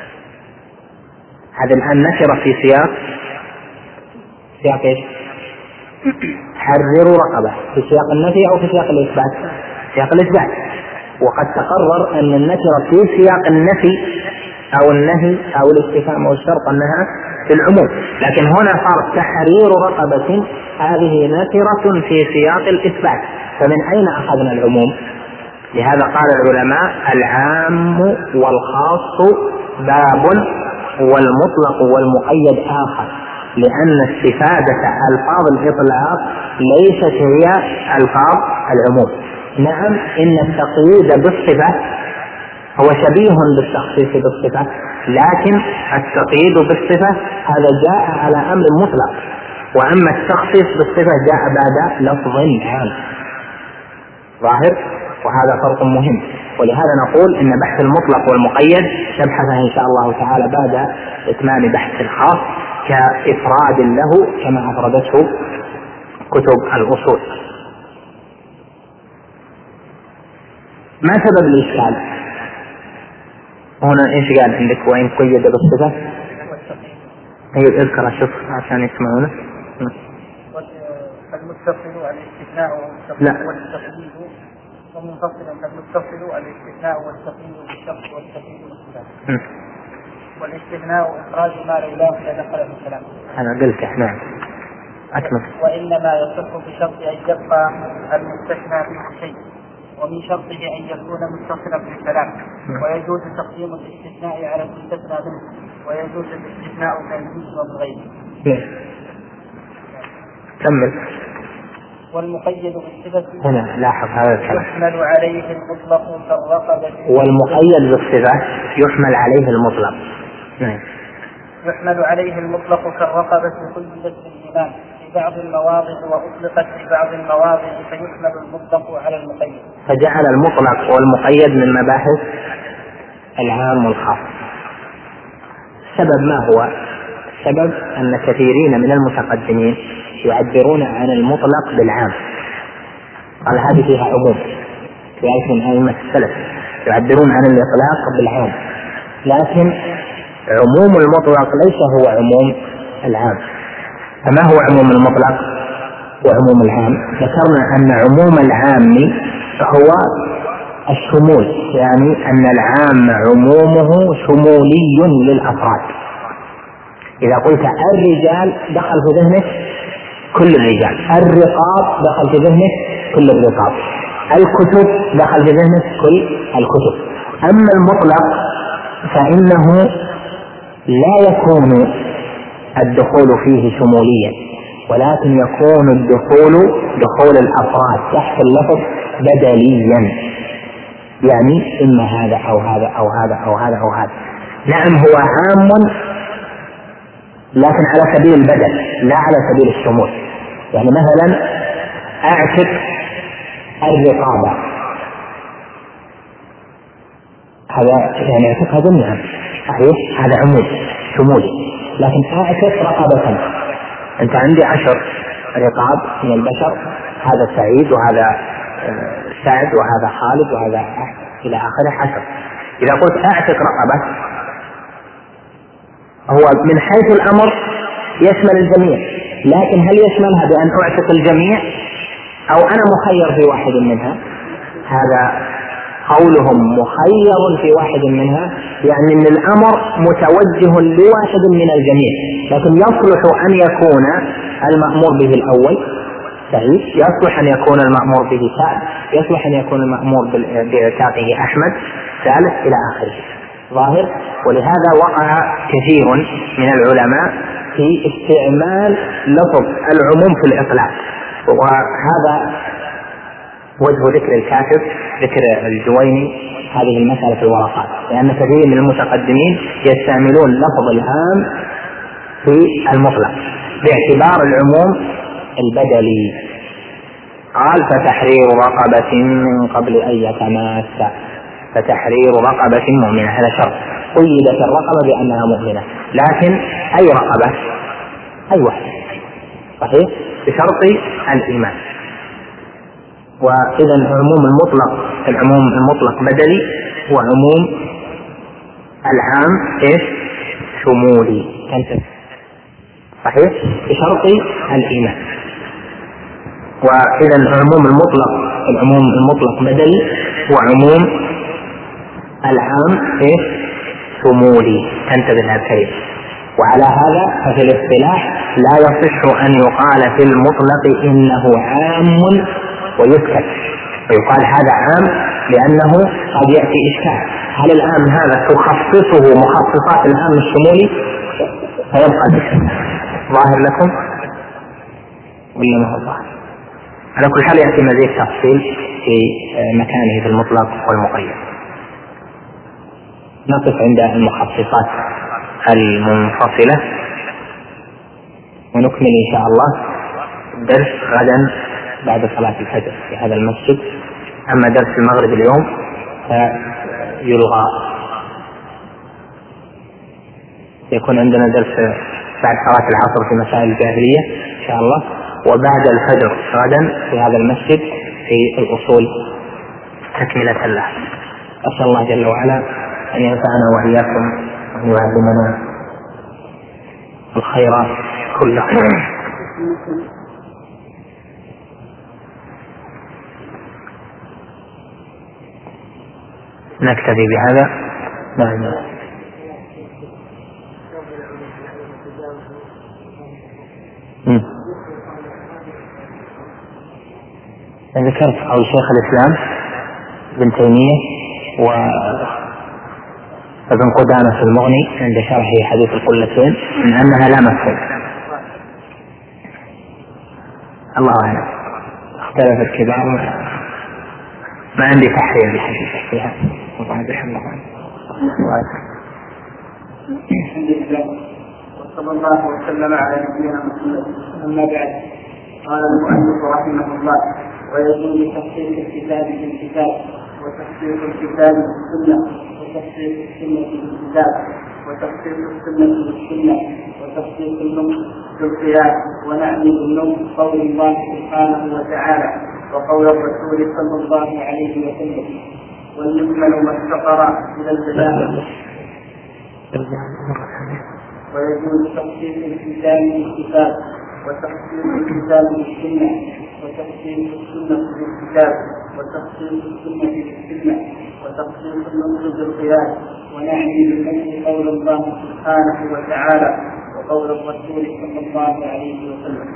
هذا الآن نشر في سياق سياق ايش؟ حرروا رقبة في سياق النفي أو في سياق الإثبات؟ سياق الإثبات. وقد تقرر أن النشر في سياق النفي أو النهي أو الاستفهام أو الشرط أنها في العموم، لكن هنا صار تحرير رقبة هذه نكرة في سياق الإثبات، فمن أين أخذنا العموم؟ لهذا قال العلماء العام والخاص باب والمطلق والمقيد آخر، لأن استفادة ألفاظ الإطلاق ليست هي ألفاظ العموم. نعم إن التقييد بالصفة هو شبيه بالتخصيص بالصفة، لكن التقييد بالصفة هذا جاء على أمر مطلق، وأما التخصيص بالصفة جاء بعد لفظ عام ظاهر، وهذا فرق مهم. ولهذا نقول إن بحث المطلق والمقيد نبحثه إن شاء الله تعالى بعد إتمام بحث الخاص كإفراد له كما أفردته كتب الأصول. ما سبب الإشكال هنا؟ إيش قال عندك وإن قيد بالصفة؟ هي اذكر شوف عشان يسمعونه. المتصل الاستثناء والتقييد ومنفصل المتصل الاستثناء والتقييد بالشرط والتقييد بالصفة، والاستثناء إخراج ما لولاه لدخل في الكلام. أنا قلت نعم أكمل. وإنما يصح بشرط أن يبقى المستثنى به شيء، ومن شرطه أن يكون متصلا بالكلام، ويجوز تقديم الاستثناء على المستثنى منه، ويجوز الاستثناء كالجنس وغيره. كمل. والمقيد بالصفة هنا لاحظ هذا الكلام، يحمل عليه المطلق كالرقبة. والمقيد بالصفة يحمل عليه المطلق. نعم. يحمل عليه المطلق كالرقبة قيدت بالإيمان في بعض المواضع وأطلقت في بعض المواضع، فيحمل المطلق على المقيد. فجعل المطلق والمقيد من مباحث العام والخاص. السبب ما هو؟ السبب أن كثيرين من المتقدمين يعبرون عن المطلق بالعام، قال هذه فيها عموم، في عيش من أئمة السلف يعبرون عن الإطلاق بالعام، لكن عموم المطلق ليس هو عموم العام. فما هو عموم المطلق وعموم العام؟ ذكرنا أن عموم العام هو الشمول، يعني أن العام عمومه شمولي للأفراد. إذا قلت الرجال دخل في ذهنك كل الرجال، الرقاب دخل في ذهنك كل الرقاب، الكتب دخل في ذهنك كل الكتب. أما المطلق فإنه لا يكون الدخول فيه شموليا، ولكن يكون الدخول دخول الأفراد تحت اللفظ بدليا، يعني إما هذا أو هذا أو هذا أو هذا أو هذا. نعم هو عام لكن على سبيل البدل لا على سبيل الشمول. يعني مثلا أعتق الرقابة، هذا يعني أعتقها جميعا صحيح، هذا عموم شمولي، لكن أعتق رقابة. أنت عندي عشر رقاب من البشر، هذا سعيد وهذا سعد وهذا خالد وهذا إلى آخره عشر. إذا قلت أعتق رقبة هو من حيث الأمر يشمل الجميع، لكن هل يشملها بأن أعتق الجميع أو أنا مخير في واحد منها؟ هذا قولهم مخير في واحد منها، يعني أن الأمر متوجه لواحد من الجميع، لكن يصلح أن يكون المأمور به الأول سعيد، يصلح أن يكون المأمور به سعد، يصلح أن يكون المأمور بإعتاقه أحمد ثالث إلى آخره ظاهر. ولهذا وقع كثير من العلماء في استعمال لفظ العموم في الإطلاق، وهذا وجه ذكر الكاتب ذكر الجويني هذه المسألة في الورقات، لأن كثير من المتقدمين يستعملون لفظ العام في المطلق باعتبار العموم البدلي. قال فتحرير رقبة من قبل أن يتماس، فتحرير رقبة مؤمنة، هذا شرط، قيدت الرقبة بأنها مؤمنة، لكن أي رقبة؟ أي واحدة صحيح بشرط الإيمان. وإذا عموم المطلق العموم المطلق بدلي، وعموم العام إيش؟ شمولي صحيح بشرط الإيمان. وإذا العموم المطلق العموم المطلق بدلي، وعموم العام إيش؟ الشمول، تنتبه لها الكلمة. وعلى هذا ففي الاصطلاح لا يصح أن يقال في المطلق إنه عام ويسكت، ويقال هذا عام لأنه قد يأتي إشكال، هل العام هذا تخصصه مخصصات العام الشمولي فيبقى الإشكال ظاهر لكم ولا ما هو ظاهر؟ على كل حال يأتي مزيد تفصيل في مكانه في المطلق والمقيد. نقف عند المخصصات المنفصلة ونكمل إن شاء الله الدرس غدا بعد صلاة الفجر في هذا المسجد. أما درس المغرب اليوم فيلغى، يكون عندنا درس بعد صلاة العصر في مسائل الجاهلية إن شاء الله، وبعد الفجر غدا في هذا المسجد في الأصول تكملة له. أسأل الله جل وعلا أن ينفعنا وإياكم وأن يعلمنا الخير كله. نكتفي بهذا. نعم. ذكرت قول شيخ الإسلام ابن تيمية وابن قدامة في المغني عند شرحه حديث القلتين من أنها لا مفهوم. الله أعلم، اختلف الكبار، ما عندي تحرير بحديث فيها. الله بحمد الله. وصلى الله وسلم على نبينا محمد. أما بعد، قال المؤلف رحمه الله: ويجوز تخصيص الكتاب بالكتاب، وتخصيص الكتاب بالسنة، وتخصيص السنة بالكتاب، وتخصيص السنة بالسنة، وتخصيص النص بالقياس. ونعني بالنص قول الله سبحانه وتعالى وقول الرسول صلى الله عليه وسلم: والمجمل ما استقر إلى البلاغة. ويجوز تخصيص الكتاب بالكتاب، وتخصيص الكتاب بالسنة، وتخصيص السنة بالكتاب، وتخصيص السنة بالسنة، وتخصيص النص بالقياس. ونعني بالنص قول الله سبحانه وتعالى وقول الرسول صلى الله عليه وسلم.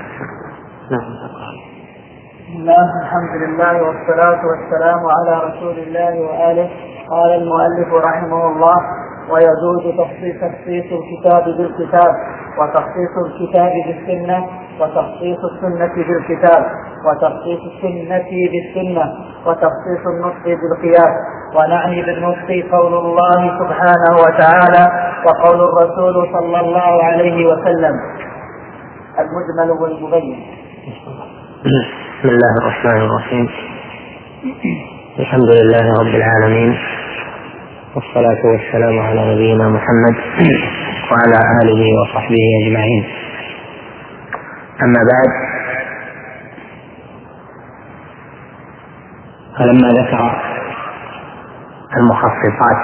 بسم الله، الحمد لله، والصلاة والسلام على رسول الله وآله. قال المؤلف رحمه الله: ويجوز تخصيص الكتاب بالكتاب، وتخصيص الكتاب بالسنة، وتخصيص السنة بالكتاب، وتخصيص السنة بالسنة، وتخصيص النص بالقياس. ونعني بالنص قول الله سبحانه وتعالى وقول الرسول صلى الله عليه وسلم، المجمل والمبين. بسم الله الرحمن الرحيم. الحمد لله رب العالمين، والصلاة والسلام على نبينا محمد وعلى آله وصحبه أجمعين. أما بعد، فلما ذكر المخصصات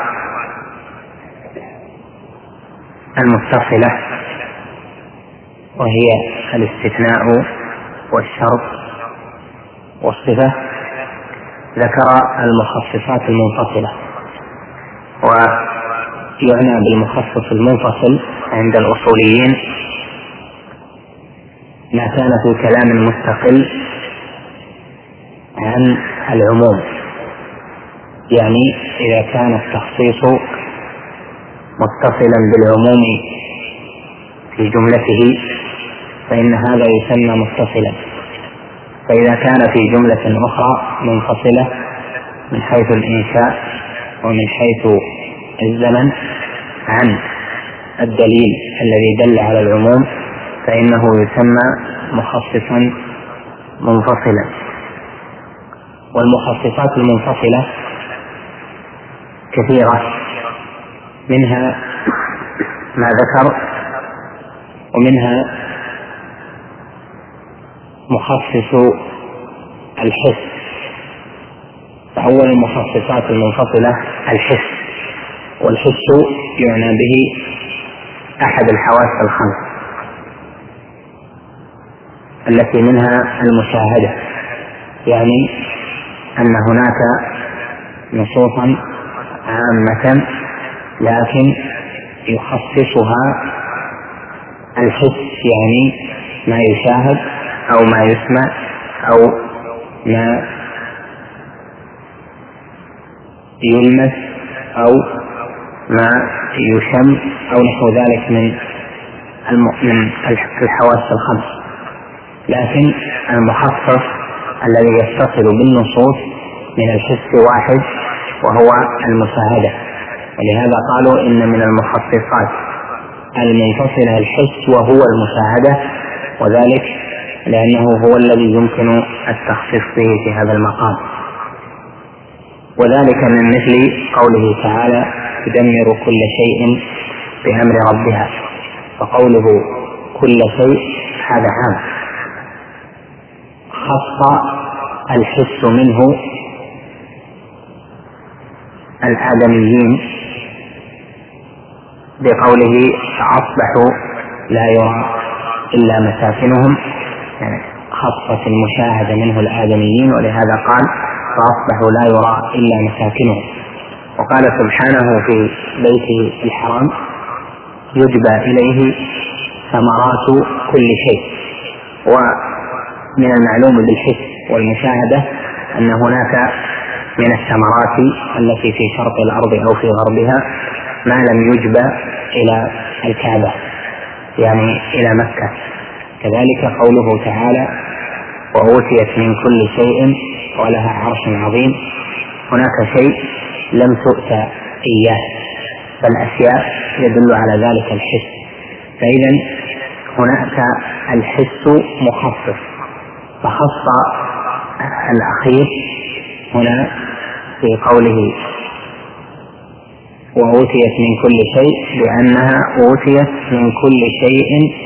المتصلة وهي الاستثناء والشرط والصفة، ذكر المخصصات المنفصلة. ويعنى بالمخصص المنفصل عند الأصوليين ما كان في كلام مستقل عن العموم، يعني إذا كان التخصيص متصلا بالعموم في جملته فإن هذا يسمى متصلا. فإذا كان في جملة أخرى منفصلة من حيث الإنشاء ومن حيث الزمن عن الدليل الذي دل على العموم فإنه يسمى مخصصا منفصلا. والمخصصات المنفصلة كثيرة، منها ما ذكر، ومنها مخصص الحس. فأول المخصصات المنفصلة الحس، والحس يعنى به أحد الحواس الخمس التي منها المشاهدة، يعني أن هناك نصوصا عامة لكن يخصصها الحس، يعني ما يشاهد أو ما يسمع أو ما يلمس أو ما يشم أو نحو ذلك من من الحواس الخمس. لكن المخصص الذي يتصل بالنصوص من الحس واحد وهو المشاهدة، ولهذا قالوا إن من المخصصات المنفصلة الحس وهو المشاهدة، وذلك لأنه هو الذي يمكن التخصيص به في هذا المقام. وذلك من مثل قوله تعالى تدمر كل شيء بأمر ربها، فقوله كل شيء هذا عام، خص الحس منه الآدميين بقوله فأصبحوا لا يرى إلا مساكنهم، يعني خصت المشاهدة منه الآدميين، ولهذا قال فأصبحوا لا يرى إلا مساكنهم. وقال سبحانه في بيته الحرام يجبى إليه ثمرات كل شيء. ومن المعلوم بالحس والمشاهدة أن هناك من الثمرات التي في شرق الأرض أو في غربها ما لم يجبى إلى الكعبة، يعني إلى مكة. كذلك قوله تعالى وأوتيت من كل شيء ولها عرش عظيم، هناك شيء لم تؤتى إياه، فالأشياء يدل على ذلك الحس. فإذا هناك الحس مخصص، فخص الأخير هنا في قوله وأوتيت من كل شيء بأنها أوتيت من كل شيء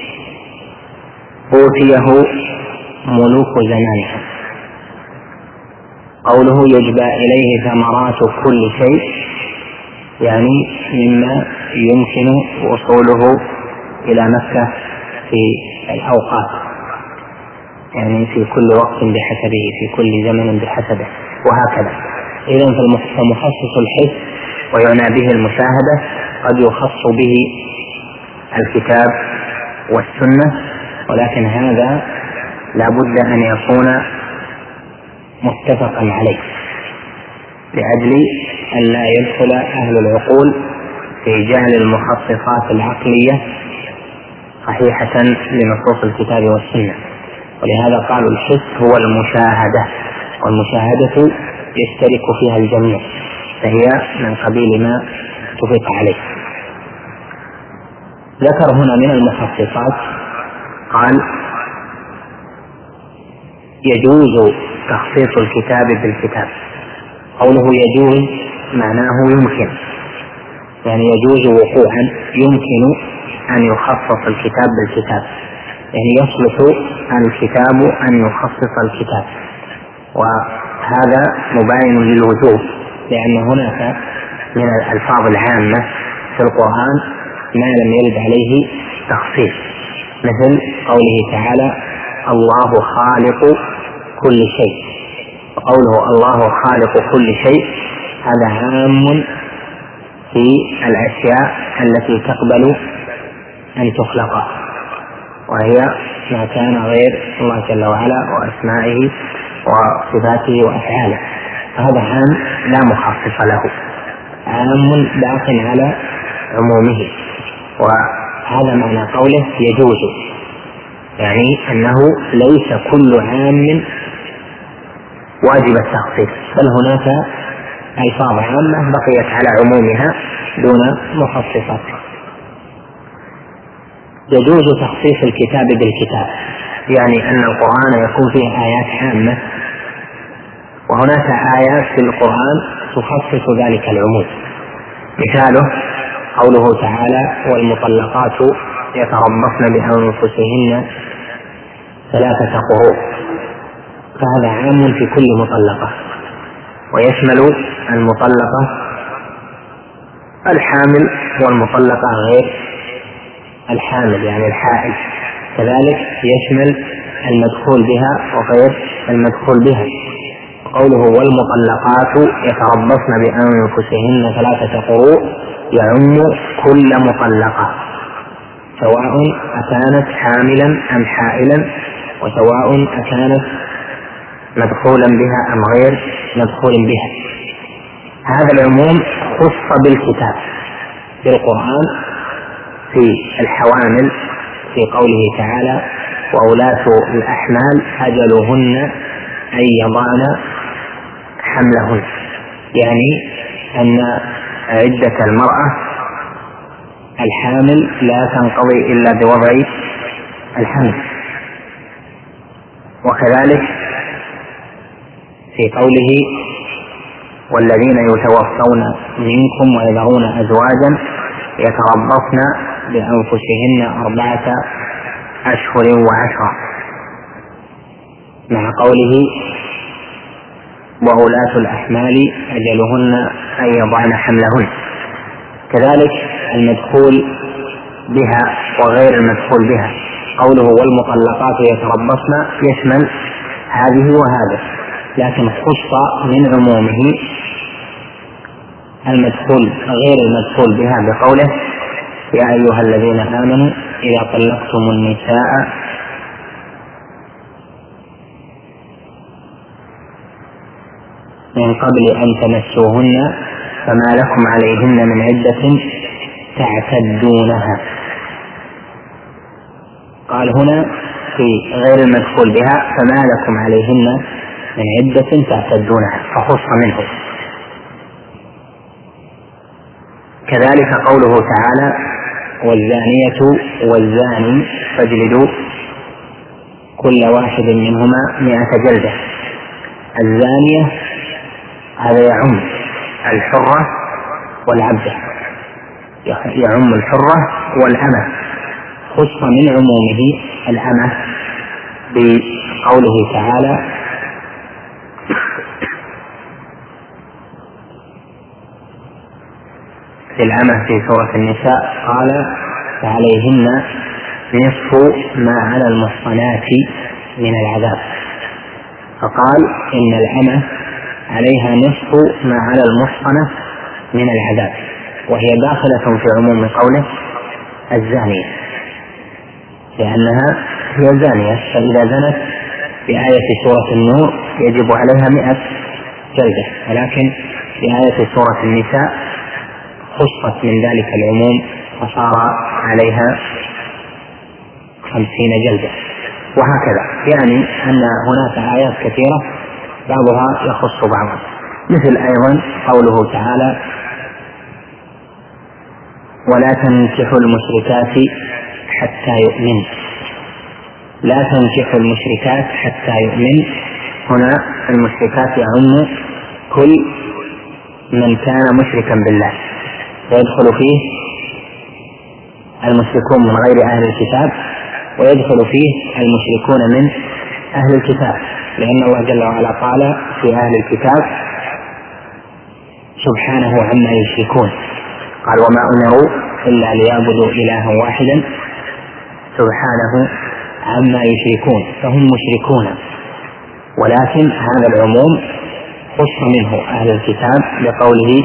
أوتيه ملوك زمانها. قوله يجبى إليه ثمرات كل شيء يعني مما يمكن وصوله إلى مكة في الأوقات، يعني في كل وقت بحسبه، في كل زمن بحسبه، وهكذا. إذن فمخصص الحس ويعنى به المشاهدة قد يخص به الكتاب والسنة، ولكن هذا لا بد أن يكون متفقا عليه لأجل أن لا يدخل أهل العقول في جهل المخصصات العقلية صحيحة لنصوص الكتاب والسنة. ولهذا قالوا الحس هو المشاهدة، والمشاهدة يشترك فيها الجميع، فهي من قبيل ما اتفق عليه. ذكر هنا من المخصصات قال يجوز تخصيص الكتاب بالكتاب. قوله يجوز معناه يمكن، يعني يجوز وقوعا، يمكن أن يخصص الكتاب بالكتاب، يعني يصلح الكتاب أن يخصص الكتاب، وهذا مباين للوجوب، لأن هناك من الألفاظ العامة في القرآن ما لم يرد عليه تخصيص، مثل قوله تعالى الله خالق كل شيء. وقوله الله خالق كل شيء هذا عام في الأشياء التي تقبل أن تخلق، وهي ما كان غير الله جل وعلا وأسمائه وصفاته وأفعاله، فهذا عام لا مخصص له، عام باق على عمومه. وهذا معنى قوله يجوز، يعني أنه ليس كل عام واجب التخصيص، بل هناك ألفاظ عامة بقيت على عمومها دون مخصصات. يجوز تخصيص الكتاب بالكتاب، يعني أن القرآن يكون فيه آيات عامة وهناك آيات في القرآن تخصص ذلك العموم. مثاله قوله تعالى والمطلقات يتربصن بأنفسهن ثلاثة قروء، فهذا عام في كل مطلقة، ويشمل المطلقة الحامل والمطلقة غير الحامل يعني الحائل، كذلك يشمل المدخول بها وغير المدخول بها. قوله والمطلقات يتربصن بأنفسهن ثلاثة قروء يعم كل مطلقة، سواء أكانت حاملا أم حائلا، وسواء أكانت مدخولا بها أم غير مدخول بها. هذا العموم خص بالكتاب بالقرآن في الحوامل في قوله تعالى: وأولاة الأحمال أجلهن أن يضعن حملهن، يعني أن عدة المرأة الحامل لا تنقضي إلا بوضع الحمل. وكذلك في قوله: والذين يتوفون منكم ويذرون أزواجا يتربصن بأنفسهن أربعة أشهر وعشرة، مع قوله: وأولاة الأحمال أجلهن أن يضعن حملهن. كذلك المدخول بها وغير المدخول بها، قوله: والمطلقات يتربصن يشمل هذه وهذا، لكن خص من عمومه المدخول غير المدخول بها بقوله: يا أيها الذين آمنوا إذا طلقتم النساء من قبل أن تمسوهن فما لكم عليهن من عدة تعتدونها. قال هنا في غير المدخول بها: فما لكم عليهن من عدة تعتدونها، فخص منه. كذلك قوله تعالى: والزانية والزاني فاجلدوا كل واحد منهما مئة جلدة. الزانية هذا يعم الحرة والعبدة، يعم الحرة والأمة، خص من عمومه الأمة بقوله تعالى: في الأمة في سورة النساء قال: فعليهن نصف ما على المحصنات من العذاب، فقال إن الأمة عليها نصف ما على المحصنة من العذاب، وهي داخلة في عموم قوله الزانية، لأنها هي زانية، فإذا زنت في آية سورة النور يجب عليها مئة جلدة، ولكن في آية سورة النساء خصت من ذلك العموم فصار عليها خمسين جلدة، وهكذا. يعني أن هناك آيات كثيرة بعضها يخص بعضا، مثل أيضا قوله تعالى: ولا تنكحوا المشركات حتى يؤمن. لا تنكحوا المشركات حتى يؤمن، هنا المشركات يعم كل من كان مشركا بالله، ويدخل فيه المشركون من غير أهل الكتاب، ويدخل فيه المشركون من أهل الكتاب، لأن الله جل وعلا قال في أهل الكتاب سبحانه عما يشركون، قال: وما أمروا إلا ليعبدوا إلها واحدا سبحانه عما يشركون، فهم مشركون. ولكن هذا العموم خص منه أهل الكتاب بقوله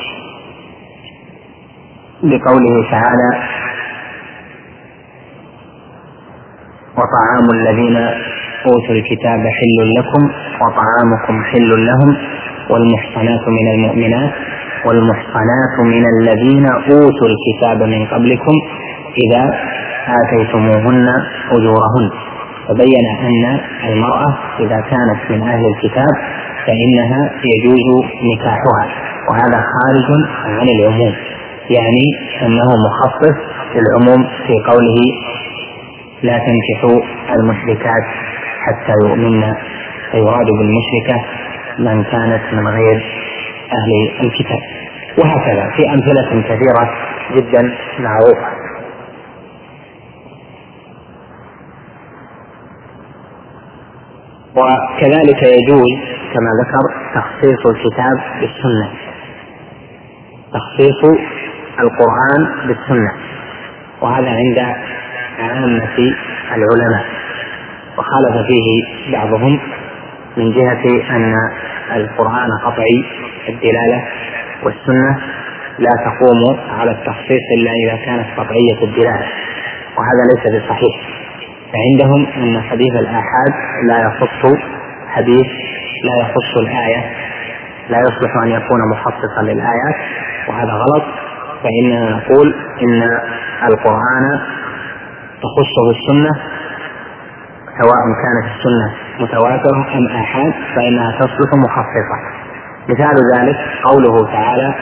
بقوله تعالى: وطعام الذين أوتوا الكتاب حل لكم وطعامكم حل لهم والمحصنات من المؤمنات والمحصنات من الذين أوتوا الكتاب من قبلكم إذا آتيتموهن أجورهن. فبين أن المرأة إذا كانت من أهل الكتاب فإنها يجوز نكاحها، وهذا خارج عن العموم، يعني أنه مخصص للعموم في قوله: لا تنكحوا المشركات حتى يؤمن، فيراد بالمشركة من كانت من غير أهل الكتاب. وهكذا في أمثلة كثيرة جدا معروفة. وكذلك يجوز كما ذكر تخصيص الكتاب بالسنة، تخصيص القرآن بالسنة، وهذا عند عامة العلماء، وخالف فيه بعضهم من جهة أن القرآن قطعي الدلالة والسنة لا تقوم على التخصيص إلا إذا كانت قطعية الدلالة، وهذا ليس بصحيح. فعندهم أن حديث الآحاد لا يخص حديث لا يخص الآية، لا يصلح أن يكون مخصصا للآيات، وهذا غلط. فإننا نقول إن القرآن تخصه السنة، سواء كانت السنة متواترة أم آحاد فإنها تصلح مخصصة. مثال ذلك قوله تعالى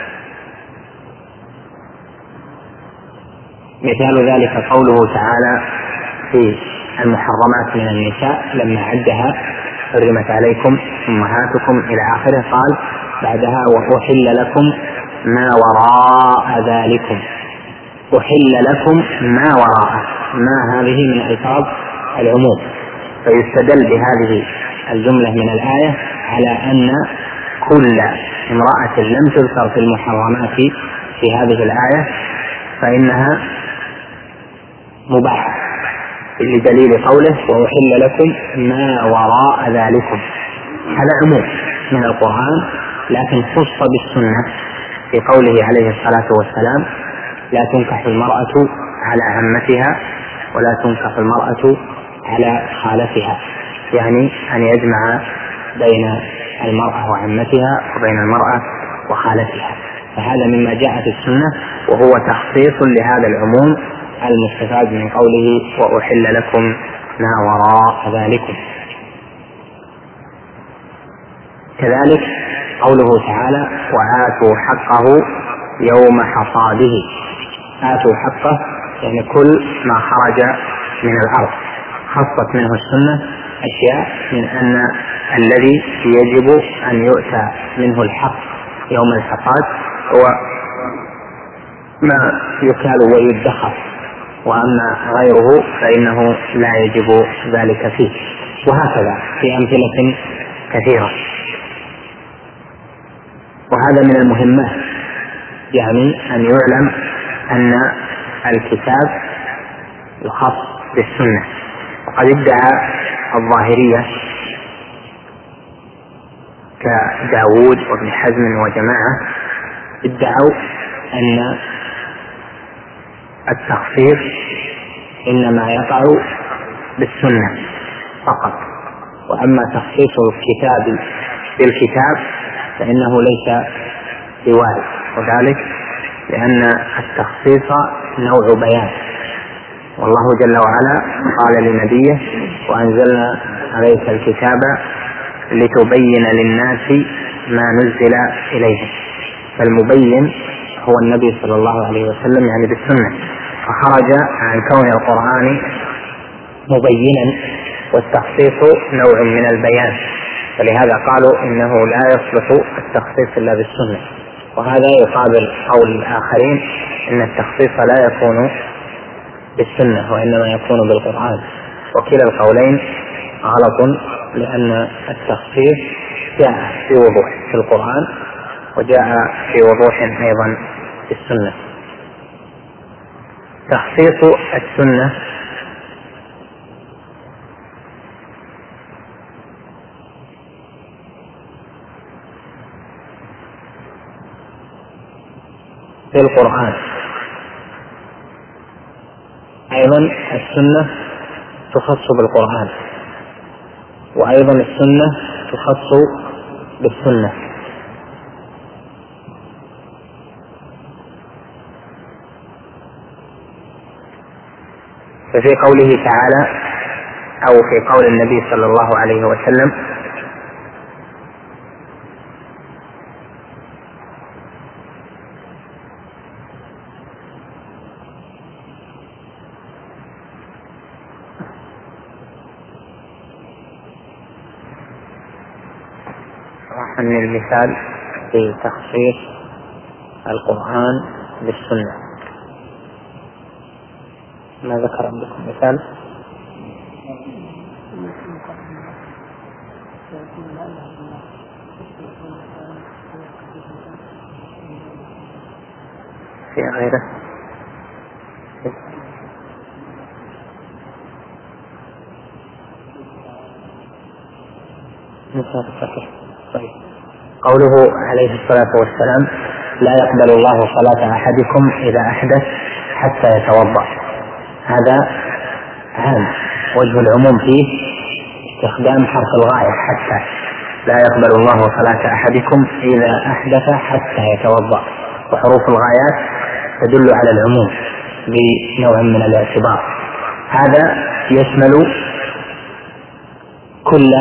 مثال ذلك قوله تعالى في المحرمات من النساء لما عدها حرمت عليكم أمهاتكم إلى آخره، قال بعدها وأحل لكم ما وراء ذلكم. أحل لكم ما وراء، ما هذه من ألفاظ العموم، فيستدل بهذه الجملة من الآية على أن كل امرأة لم تذكر في المحرمات في هذه الآية فإنها مباحة، لدليل قوله وأحل لكم ما وراء ذلكم. هذا عموم من القرآن، لكن خص بالسنة في قوله عليه الصلاة والسلام لا تنكح المرأة على عمتها ولا تنكح المرأة على خالتها، يعني أن يجمع بين المرأة وعمتها وبين المرأة وخالتها. فهذا مما جاء في السنة، وهو تخصيص لهذا العموم المستفاد من قوله وأحل لكم ما وراء ذلكم. كذلك قوله تعالى وآتوا حقه يوم حصاده. آتوا حقه يعني كل ما خرج من الأرض، خصت منه السنة أشياء من أن الذي يجب أن يؤتى منه الحق يوم الحصاد هو ما يكال ويدخر، وأما غيره فإنه لا يجب ذلك فيه، وهكذا في أمثلة كثيرة. وهذا من المهمات، يعني أن يعلم أن الكتاب يخص بالسنة. وقد ادعى الظاهرية كداود وابن حزم وجماعة ادعوا أن التخصيص إنما يقع بالسنة فقط، وأما تخصيص الكتاب بالكتاب فإنه ليس بوارد، وذلك لأن التخصيص نوع بيان، والله جل وعلا قال لنبيه وأنزلنا عليك الكتاب لتبين للناس ما نزل إليهم. فالمبين هو النبي صلى الله عليه وسلم يعني بالسنة، فخرج عن كون القرآن مبينا، والتخصيص نوع من البيان، فلهذا قالوا إنه لا يصلح التخصيص إلا بالسنة. وهذا يقابل قول الآخرين إن التخصيص لا يكون بالسنة وإنما يكون بالقرآن، وكلا القولين غلط، لأن التخصيص جاء في وضوح في القرآن وجاء في وضوح أيضا في السنة. تخصيص السنة في القرآن أيضا السنة تخص بالقرآن، وأيضا السنة تخص بالسنة. ففي قوله تعالى أو في قول النبي صلى الله عليه وسلم من المثال في تخصيص القرآن بالسنة، ما ذكر عندكم مثال؟ في غيره مثال صحيح. طيب قوله عليه الصلاة والسلام لا يقبل الله صلاة أحدكم إذا أحدث حتى يتوضأ. هذا عام، وجه العموم فيه استخدام حرف الغاية حتى. لا يقبل الله صلاة أحدكم إذا أحدث حتى يتوضأ، وحروف الغايات تدل على العموم بنوع من الاعتبار. هذا يشمل كل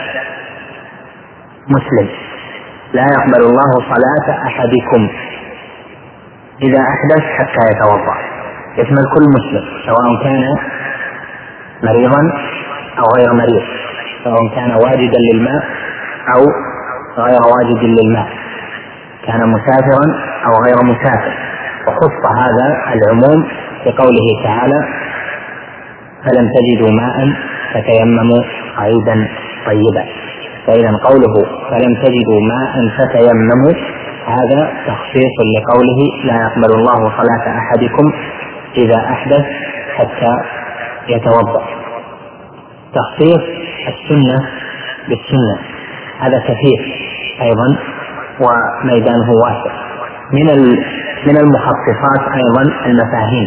مسلم. لا يقبل الله صلاة أحدكم إذا أحدث حتى يتوضأ، يشمل كل مسلم سواء كان مريضا أو غير مريض، سواء كان واجدا للماء أو غير واجد للماء، كان مسافرا أو غير مسافر. وخص هذا العموم بقوله تعالى: فلم تجدوا ماء فتيمموا صعيدا طيبا. فإذا قوله فلم تجدوا ماء فتيمموا هذا تخصيص لقوله لا يقبل الله صلاة أحدكم إذا أحدث حتى يتوضأ. تخصيص السنة بالسنة هذا كثير أيضا وميدانه واسع. من من المخصصات أيضا المفاهيم،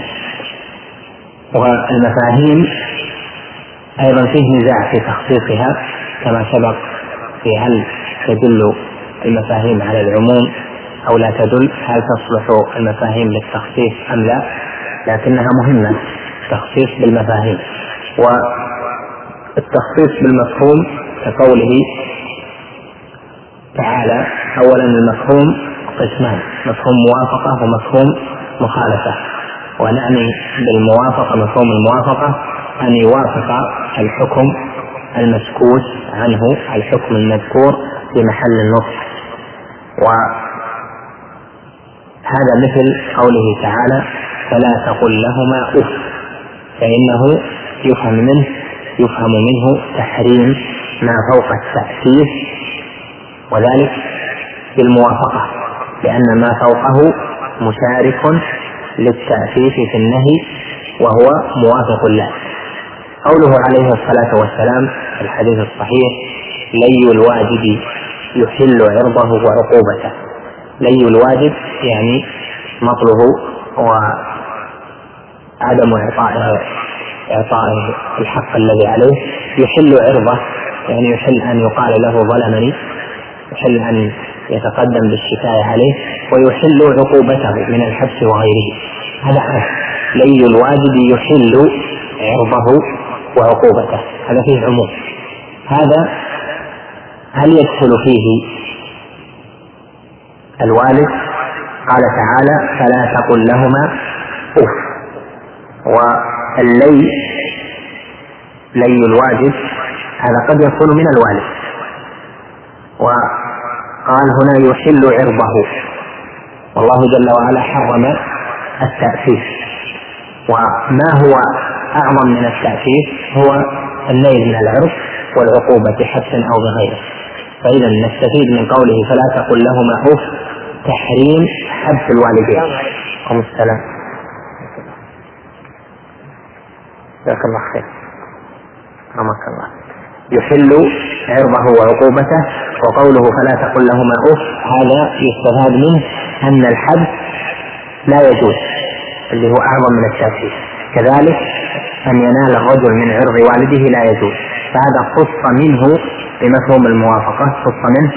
والمفاهيم أيضا فيه نزاع في تخصيصها كما سبق في هل تدل المفاهيم على العموم أو لا تدل، هل تصلح المفاهيم للتخصيص أم لا، لكنها مهمة التخصيص بالمفاهيم. والتخصيص بالمفهوم كقوله تعالى: أولا المفهوم قسمان، مفهوم موافقة ومفهوم مخالفة. ونعني بالموافقة مفهوم الموافقة أن يوافق الحكم المسكوت عنه الحكم المذكور في محل النص، وهذا مثل قوله تعالى: فلا تقل لهما أف، فإنه يفهم منه يفهم منه تحريم ما فوق التأسيس، وذلك بالموافقة، لأن ما فوقه مشارك للتأسيس في النهي وهو موافق له. قوله عليه الصلاة والسلام في الحديث الصحيح: لي الواجب يحل عرضه وعقوبته. لي الواجب يعني مطله وعدم إعطائه إعطائه الحق الذي عليه. يحل عرضه يعني يحل أن يقال له ظلمني، يحل أن يتقدم بالشكاية عليه، ويحل عقوبته من الحبس وغيره. هذا عام. لي الواجب يحل عرضه وعقوبته، هذا فيه عموم. هذا هل يدخل فيه الوالد؟ قال تعالى: فلا تقل لهما أف. واللي لي الواجب هذا قد يكون من الوالد، وقال هنا يحل عرضه، والله جل وعلا حرم التأسيس. وما هو أعظم من التأسيس هو النيل من العرض والعقوبة حبسا أو بغيره. فإذا نستفيد من قوله فلا تقل لهما أف تحريم حبس الوالدين. عليكم السلام. جزاك الله خير. رحمك الله. يحل عرضه وعقوبته. وقوله فلا تقل لهما أف هذا يستفاد منه أن الحبس لا يجوز، اللي هو أعظم من التأسيس. كذلك أن ينال الرجل من عرض والده لا يجوز، فهذا خص منه بمفهوم الموافقة، خص منه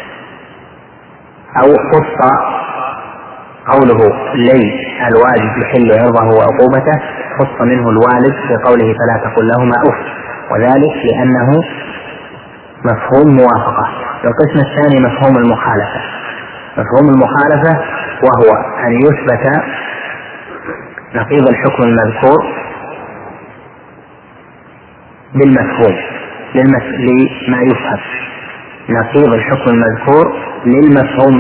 أو خص قوله لي الواجب يحل عرضه وعقوبته، خص منه الوالد بقوله فلا تقل لهما أف، وذلك لأنه مفهوم موافقة. القسم الثاني مفهوم المخالفة. مفهوم المخالفة وهو أن يثبت نقيض الحكم المذكور بالمفهوم لما يفهم، نقيض الحكم المذكور للمفهوم،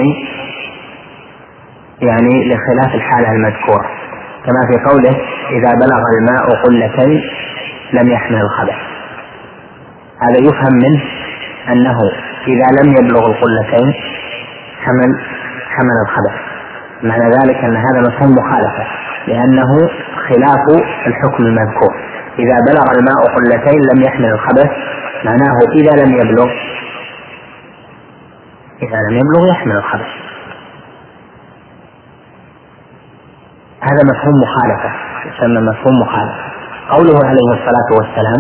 يعني لخلاف الحالة المذكورة، كما في قوله إذا بلغ الماء قلتين لم يحمل الخبث. هذا يفهم منه أنه إذا لم يبلغ القلتين حمل حمل الخبث. معنى ذلك أن هذا مفهوم مخالفة لأنه خلاف الحكم المذكور. إذا بلغ الماء قلتين لم يحمل الخبث، معناه إذا لم يبلغ إذا لم يبلغ يحمل الخبث. هذا مفهوم مخالفة، يسمى مفهوم مخالفة. قوله عليه الصلاة والسلام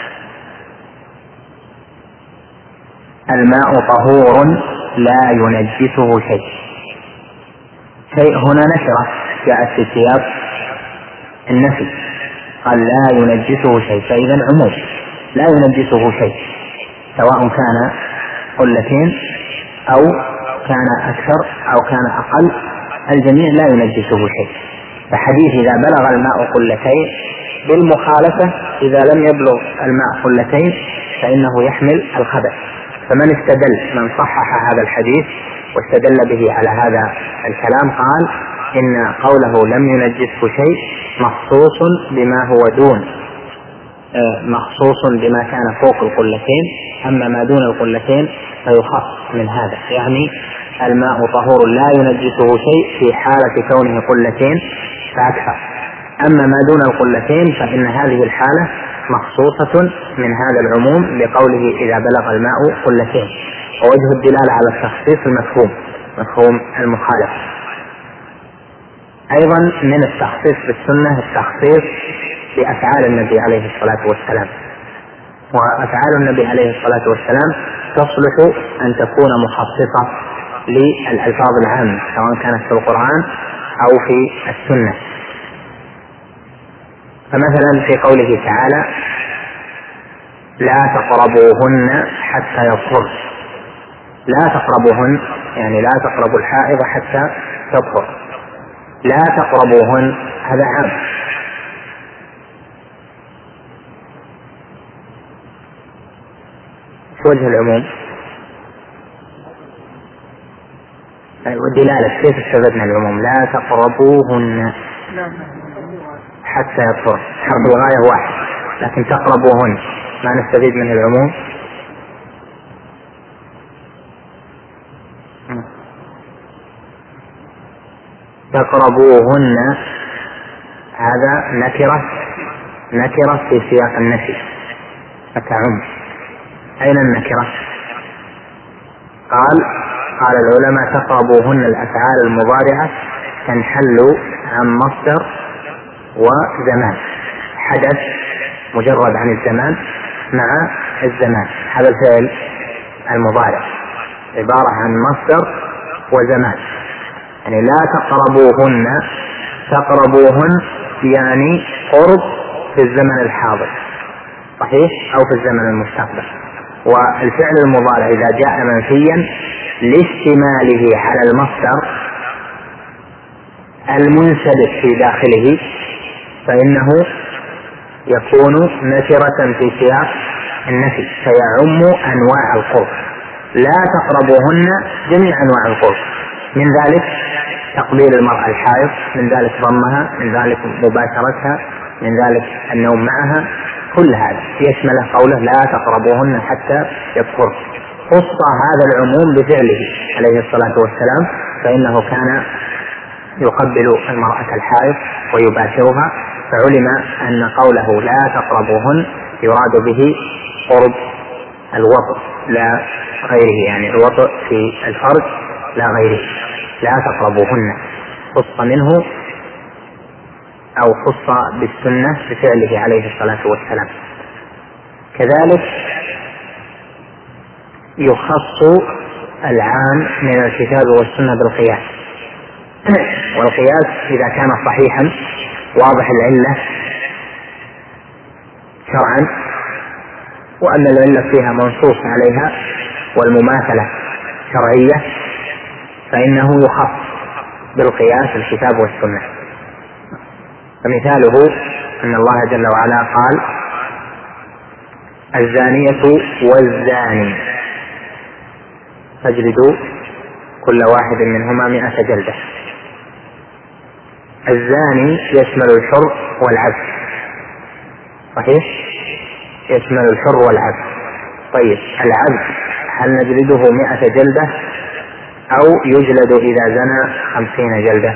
الماء طهور لا ينجسه شيء، شيء هنا نكرة جاءت في سياق النفي، قال لا ينجسه شيء، فإذا عموم لا ينجسه شيء سواء كان قلتين أو كان أكثر أو كان أقل، الجميع لا ينجسه شيء. فحديث إذا بلغ الماء قلتين بالمخالفة إذا لم يبلغ الماء قلتين فإنه يحمل الخبث. فمن استدل من صحح هذا الحديث واستدل به على هذا الكلام قال إن قوله لم ينجسه شيء مخصوص بما هو دون، مخصوص بما كان فوق القلتين، أما ما دون القلتين فيخص من هذا، يعني الماء طهور لا ينجسه شيء في حالة كونه قلتين فأكثر، أما ما دون القلتين فإن هذه الحالة مخصوصة من هذا العموم بقوله إذا بلغ الماء قلتين. ووجه الدلالة على التخصيص المفهوم مفهوم المخالفة. أيضا من التخصيص بالسنة التخصيص بأفعال النبي عليه الصلاة والسلام، وأفعال النبي عليه الصلاة والسلام تصلح أن تكون مخصصة للألفاظ العامة سواء كانت في القرآن أو في السنة. فمثلا في قوله تعالى لا تقربوهن حتى يطهرن، لا تقربوهن يعني لا تقربوا الحائض حتى تطهر، لا تقربوهن هذا عام. وجه العموم والدلالة كيف استفدنا العموم؟ لا تقربوهن حتى يطهر، حرف الغاية واحد، لكن تقربوهن ما نستفيد من العموم. تقربوهن هذا نكرة نكرة في سياق النفي فتعم. أين النكرة؟ قال قال العلماء تقربوهن الأفعال المضارعة تنحل عن مصدر وزمان، حدث مجرد عن الزمان مع الزمان، هذا الفعل المضارع عبارة عن مصدر وزمان. يعني لا تقربوهن، تقربوهن يعني قرب في الزمن الحاضر صحيح أو في الزمن المستقبل. والفعل المضارع إذا جاء منفيا لاشتماله على المصدر المنسلك في داخله فإنه يكون نكرة في سياق النفي فيعم أنواع القرب. لا تقربوهن جميع أنواع القرب، من ذلك تقبيل المرأة الحائض، من ذلك ضمها، من ذلك مباشرتها، من ذلك النوم معها، كل هذا يشمل قوله لا تقربوهن حتى يطهرن. خص هذا العموم بفعله عليه الصلاة والسلام فإنه كان يقبل المرأة الحائض ويباشرها، فعلم أن قوله لا تقربوهن يراد به قرب الوطء لا غيره، يعني الوطء في الفرج لا غيره. لا تقربوهن خص منه أو خص بالسنة بفعله عليه الصلاة والسلام. كذلك يخص العام من الكتاب والسنة بالقياس، والقياس إذا كان صحيحا واضح العلة شرعا وأن العلة فيها منصوص عليها والمماثلة شرعية فإنه يخص بالقياس الكتاب والسنة. فمثاله أن الله جل وعلا قال الزانية والزاني فاجلدوا كل واحد منهما مئة جلدة. الزاني يشمل الحر والعبد صحيح، يشمل الحر والعبد. طيب العبد هل نجلده مئة جلدة أو يجلد إذا زنى خمسين جلدة؟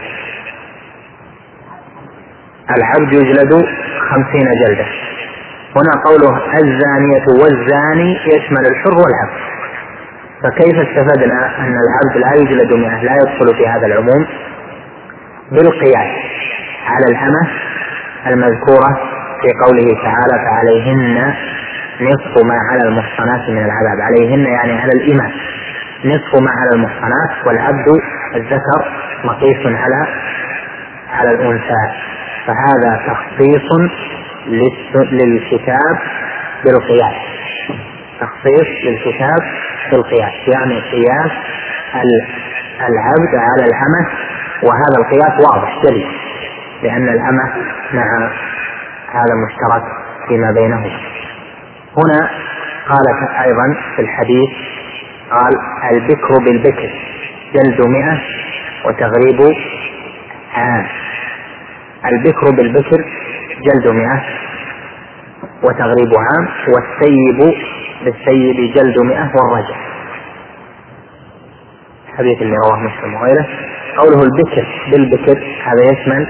العبد يجلد خمسين جلدة. هنا قوله الزانية والزاني يشمل الحر والعبد، فكيف استفدنا أن العبد لا يجلد مئة لا يدخل في هذا العموم؟ بالقياس على الأمة المذكورة في قوله تعالى فعليهن نصف ما على المحصنات من العذاب. عليهن يعني على الإماء نصف ما على المحصنات، والعبد الذكر مقيس على على الأنثى، فهذا تخصيص للكتاب بالقياس، تخصيص للكتاب بالقياس، يعني قياس العبد على الأمة، وهذا القياس واضح جلي لأن الأمة مع هذا مشترك فيما بينهم. هنا قال أيضا في الحديث قال البكر بالبكر جلد مئة وتغريب عام. البكر بالبكر جلد مئة وتغريب عام، والسيب بالسيب جلد مئة والرجع. حديث اللي رواه مسلم وغيره. قوله البكر بالبكر هذا يشمل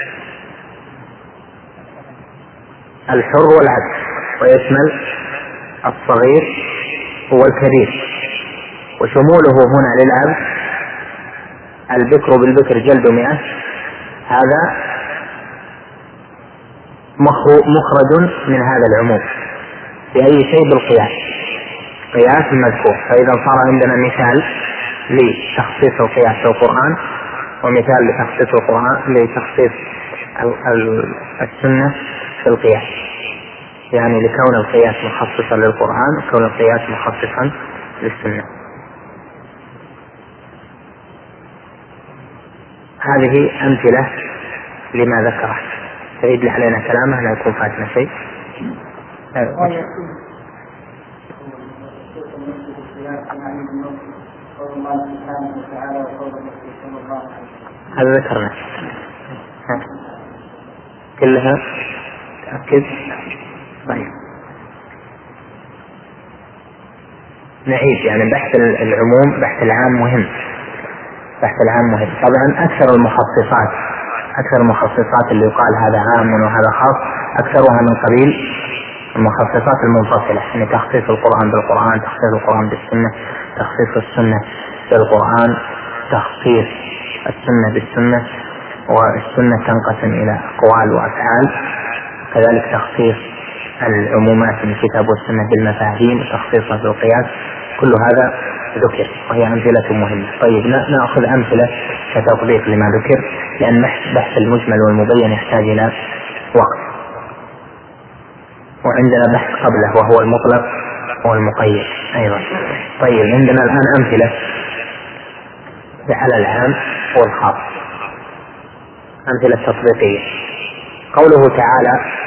الحر والعبد، ويشمل الصغير والكبير، وشموله هنا للعبد البكر بالبكر جلد مئة، هذا مخرج من هذا العموم بأي شيء بالقياس، قياس المذكور. فإذا صار عندنا مثال لتخصيص القياس في القرآن، ومثال لتخصيص القرآن لتخصيص السنة في القياس، يعني لكون القياس مخصصا للقرآن وكون القياس مخصصا للسنة. هذه أمثلة لما ذكره. تعيد علينا كلامه لا يكون فاتنا شيء. هذا ذكرنا كلها تأكد. طيب نعيد يعني بحث العموم، بحث العام مهم، بحث العام مهم. طبعا أكثر المخصصات أكثر المخصصات اللي يقال هذا عام وهذا خاص أكثرها من قبيل المخصصات المنفصلة، يعني تخصيص القرآن بالقرآن، تخصيص القرآن بالسنة، تخصيص السنة بالقرآن، تخصيص السنة بالسنة، والسنة تنقسم إلى أقوال وأفعال، كذلك تخصيص العمومات من الكتاب والسنة بالمفاهيم وتخصيصها بالقياس. كل هذا ذكر وهي أمثلة مهمة. طيب نأخذ أمثلة كتطبيق لما ذكر، لأن بحث المجمل والمبين يحتاج إلى وقت، وعندنا بحث قبله وهو المطلق والمقيد أيضا. طيب عندنا الآن أمثلة على العام والخاص، أمثلة تطبيقية. قوله تعالى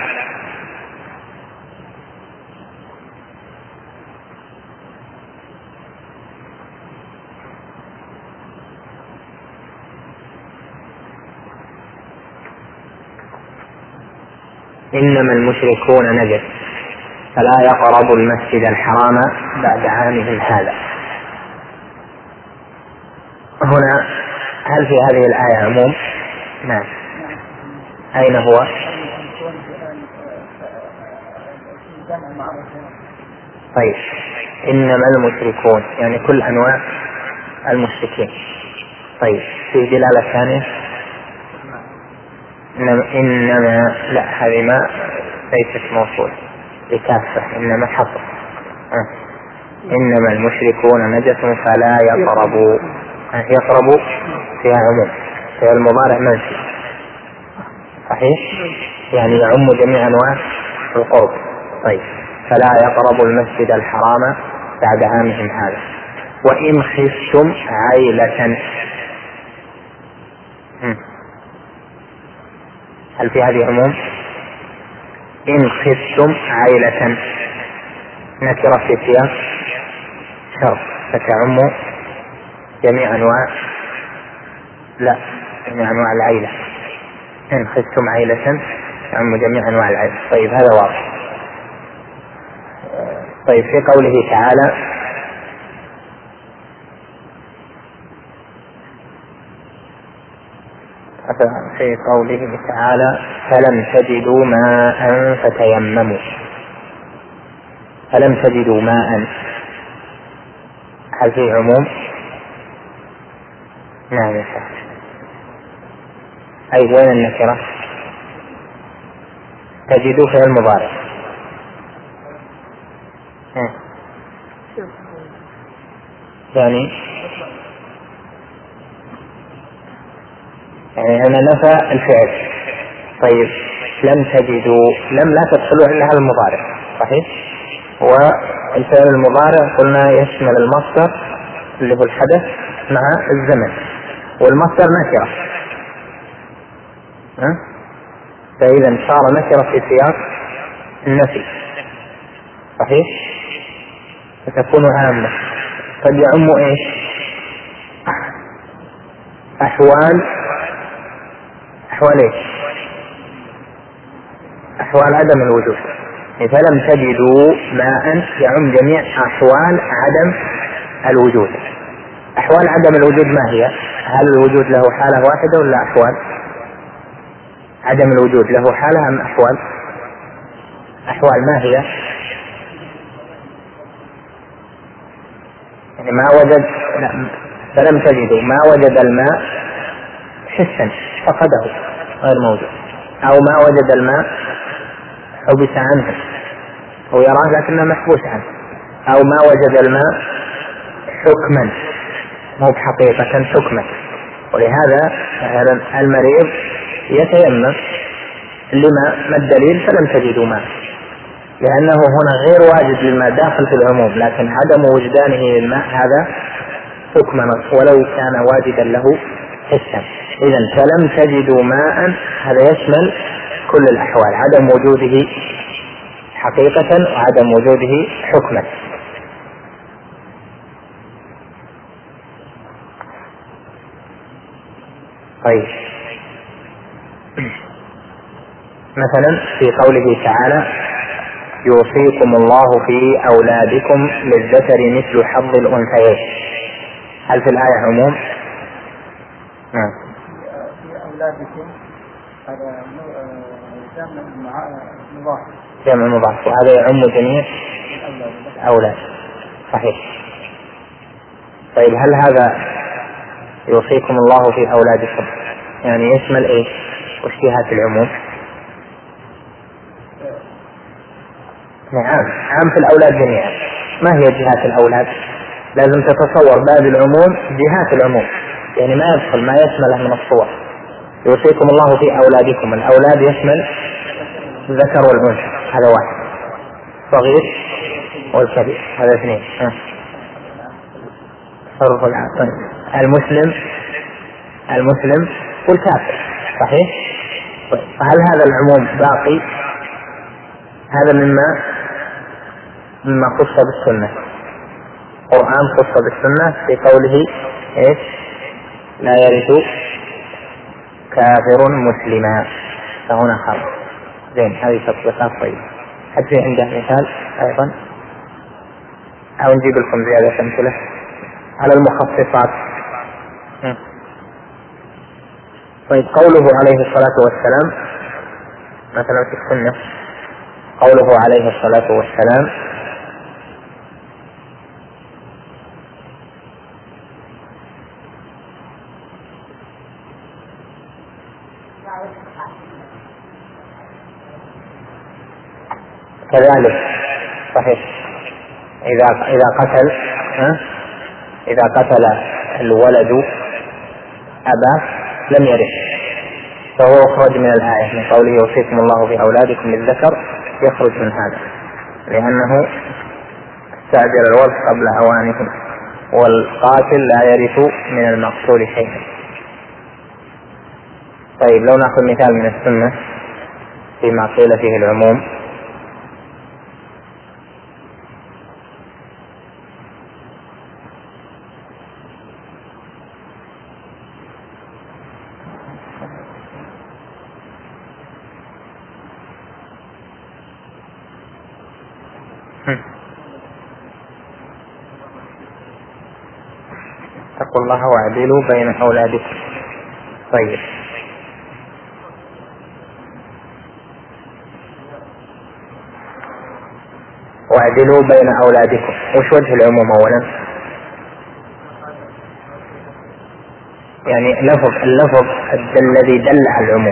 إنما المشركون نجس فلا يقربوا المسجد الحرام بعد عامهم هذا. هنا هل في هذه الآية عموم؟ نعم. أين هو؟ طيب إنما المشركون يعني كل أنواع المشركين. طيب في دلالة ثانية؟ إنما لا، هذه ما ليست موصول لكافة، إنما حصر. أه. إنما المشركون نجس فلا يقربوا. أه. يقربوا فيها عموم، فيها المضارع منفي صحيح، يعني يعم جميع أنواع القرب. طيب فلا يقربوا المسجد الحرام بعد عامهم هذا. وإن خفتم عيلة، هل في هذه عموم؟ إن خفتم عيلة نكرة في سياق شرط فتعم جميع أنواع لا جميع أنواع العيلة. إن خفتم عيلة تعم جميع أنواع العيلة. طيب هذا واضح. طيب في قوله تعالى في قوله تعالى فلم تجدوا ماء فتيمموا، فلم تجدوا ماء، هل في عموم؟ نعم يا شيخ. أي وين النكرة؟ تجد في المضارع. يعني يعني هنا نفى الفعل. طيب لم تجدوا، لم لا تدخلوا إلا على المضارع صحيح؟ والفعل المضارع قلنا يشمل المصدر اللي هو الحدث مع الزمن، والمصدر نكرة، فإذا صار نكرة في سياق النفي صحيح؟ فتكون عامة. قد يعم ايش؟ أحوال أحوال ايش؟ أحوال عدم الوجود. فلم تجدوا ماء يعم جميع أحوال عدم الوجود. أحوال عدم الوجود ما هي؟ هل الوجود له حالة واحدة ولا أحوال؟ عدم الوجود له حالة أم أحوال؟ أحوال ما هي؟ يعني ما وجد، لا فلم تجدوا ما وجد الماء حسا فقده غير موجود، أو ما وجد الماء حبس عنه هو يراه لكنه محبوس عنه، أو ما وجد الماء حكما مو بحقيقة حكما. ولهذا المريض يتيمم لما ما الدليل؟ فلم تجدوا ماء، لأنه هنا غير واجد للماء داخل في العموم، لكن عدم وجدانه للماء هذا حكما ولو كان واجدا له حسا. إذا فلم تجدوا ماء هذا يشمل كل الأحوال، عدم وجوده حقيقة وعدم وجوده حكما. طيب مثلا في قوله تعالى يوصيكم الله في أولادكم للذكر مثل حظ الأنثيين، هل في الآية عموم؟ نعم. في أولادكم هذا جمع مضاف، جمع مضاف، وهذا يعم جميع الأولاد صحيح. طيب هل هذا يوصيكم الله في أولادكم يعني يشمل إيه؟ وش جهات العموم؟ نعم عام في الأولاد جميعا. ما هي جهات الأولاد؟ لازم تتصور باب العموم جهات العموم، يعني ما يدخل ما يشمله من الصور. يوصيكم الله في أولادكم، الأولاد يشمل الذكر والأنثى هذا واحد، صغير والكبير هذا اثنين، حرف العقل المسلم المسلم والكافر صحيح. فهل هذا العموم باقي؟ هذا مما مما خص بالسنة، القرآن خص بالسنة في قوله ايش؟ لا يرث كافر مسلما، فهنا خرج. زين هذه تطبيقات طيبة. حد في عنده مثال أيضا أو نجيب لكم زيادة أمثلة على المخصصات؟ طيب قوله عليه الصلاة والسلام مثلا في السنة، قوله عليه الصلاة والسلام كذلك صحيح إذا إذا قتل ها؟ إذا قتل الولد أباه لم يرث، فهو يخرج من الآية من قوله يوصيكم الله في أولادكم للذكر، يخرج من هذا لأنه استعجل الورث قبل أوانه، والقاتل لا يرث من المقتول شيئا. طيب لو نأخذ مثال من السنة فيما قيل فيه العموم، اتقوا الله واعدلوا بين أولادكم. طيب واعدلوا بين أولادكم، وش وجه العموم أولا؟ يعني لفظ اللفظ الذي دل على العموم.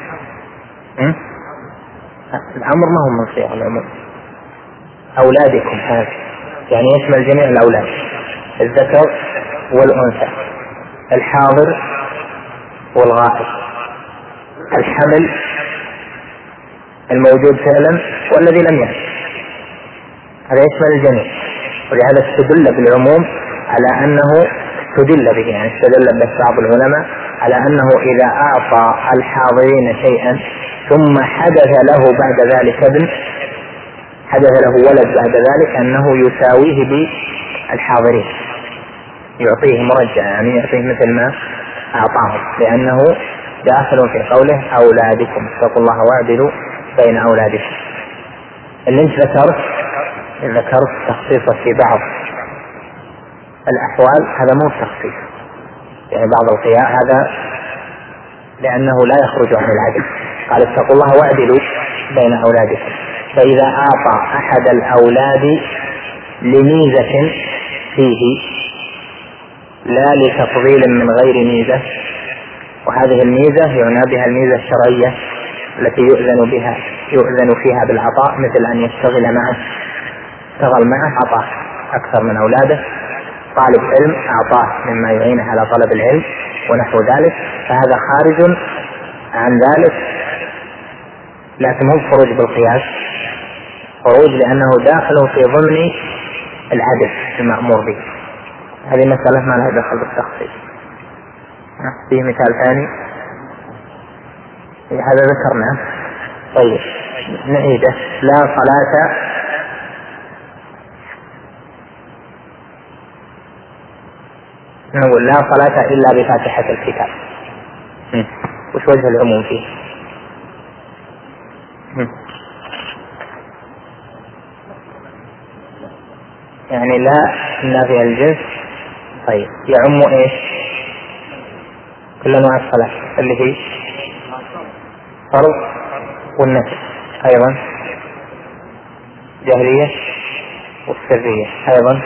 الأمر ما هو من صيغ العموم. أولادكم هذا يعني يشمل جميع الأولاد، الذكر والأنثى، الحاضر والغائب، الحمل الموجود فعلا والذي لم يحدث، هذا يشمل الجميع. ولهذا استدل بالعموم على أنه استدل به، يعني استدل به بعض العلماء على أنه إذا أعطى الحاضرين شيئا ثم حدث له بعد ذلك ابن، حدث له ولد بعد ذلك، أنه يساويه بالحاضرين، يعطيه مرجع، يعني يعطيه مثل ما أعطاهم، لأنه داخل في قوله أولادكم اتقوا الله واعدلوا بين أولادكم. اللي انت ذكرت ذكرت تخصيصه في بعض الأحوال، هذا مو تخصيص، يعني بعض القياء هذا لأنه لا يخرج عن العدل. قال اتقوا الله واعدلوا بين أولادكم، فإذا أعطى أحد الأولاد لميزة فيه لا لتفضيل من غير ميزة، وهذه الميزة يعنى بها الميزة الشرعية التي يؤذن بها يؤذن فيها بالعطاء، مثل أن يشتغل معه اشتغل معه أعطاه أكثر من أولاده، طالب علم أعطاه مما يعينه على طلب العلم ونحو ذلك، فهذا خارج عن ذلك، لكن مو خروج بالقياس، خروج لأنه داخل في ضمن العدل المأمور به. هذه مسألة ما لها دخل بالتخصيص. فيه مثال ثاني هذا ذكرناه. طيب نعيده. لا صلاة نقول لا صلاة إلا بفاتحة الكتاب. وش وجه العموم فيه؟ يعني لا نافية الجنس. طيب يعم ايش؟ كل انواع الصلاة اللي هي فرض والنفل، ايضا جهرية والسرية، ايضا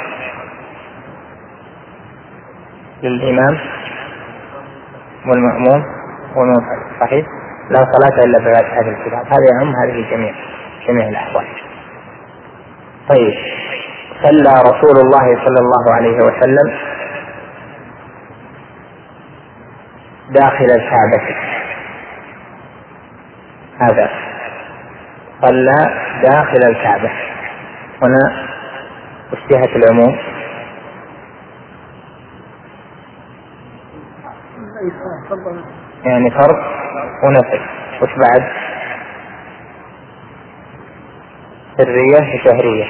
للإمام والمأموم والمنفرد. صحيح. لا صلاة إلا بفاتحة الكتاب، هذا يعم هذه جميع جميع الأحوال. طيب صلى رسول الله صلى الله عليه وسلم داخل الكعبة، هذا صلى داخل الكعبة، هنا وش جهة العموم؟ يعني فرض ونفل. وش بعد؟ سرية وشهرية.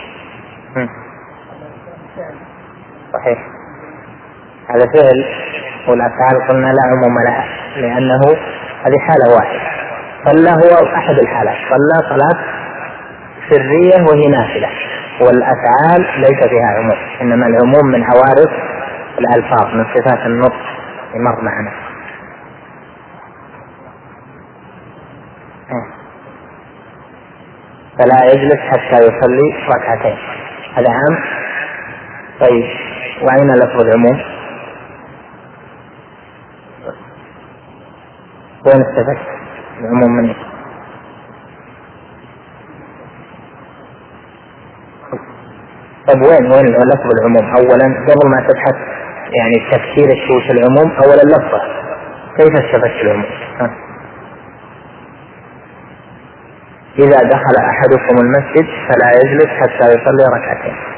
صحيح. هذا فعل، والأفعال قلنا لا عموم لها لأنه هذه حالة واحدة. صلى هو أحد الحالات، صلى صلاة سرية وهي نافلة، والأفعال ليس فيها عموم، إنما العموم من عوارض الألفاظ، من صفات النطق مر معنا. فلا يجلس حتى يصلي ركعتين، هذا عام. طيب وأين لفظ العموم؟ وين استفدت العموم منه؟ طيب وين وين لفظ العموم؟ أولا قبل ما تبحث يعني تفسير الشيء في العموم، أولا اللفظة كيف استفدت العموم؟ ها. إذا دخل أحدكم المسجد فلا يجلس حتى يصلي ركعتين،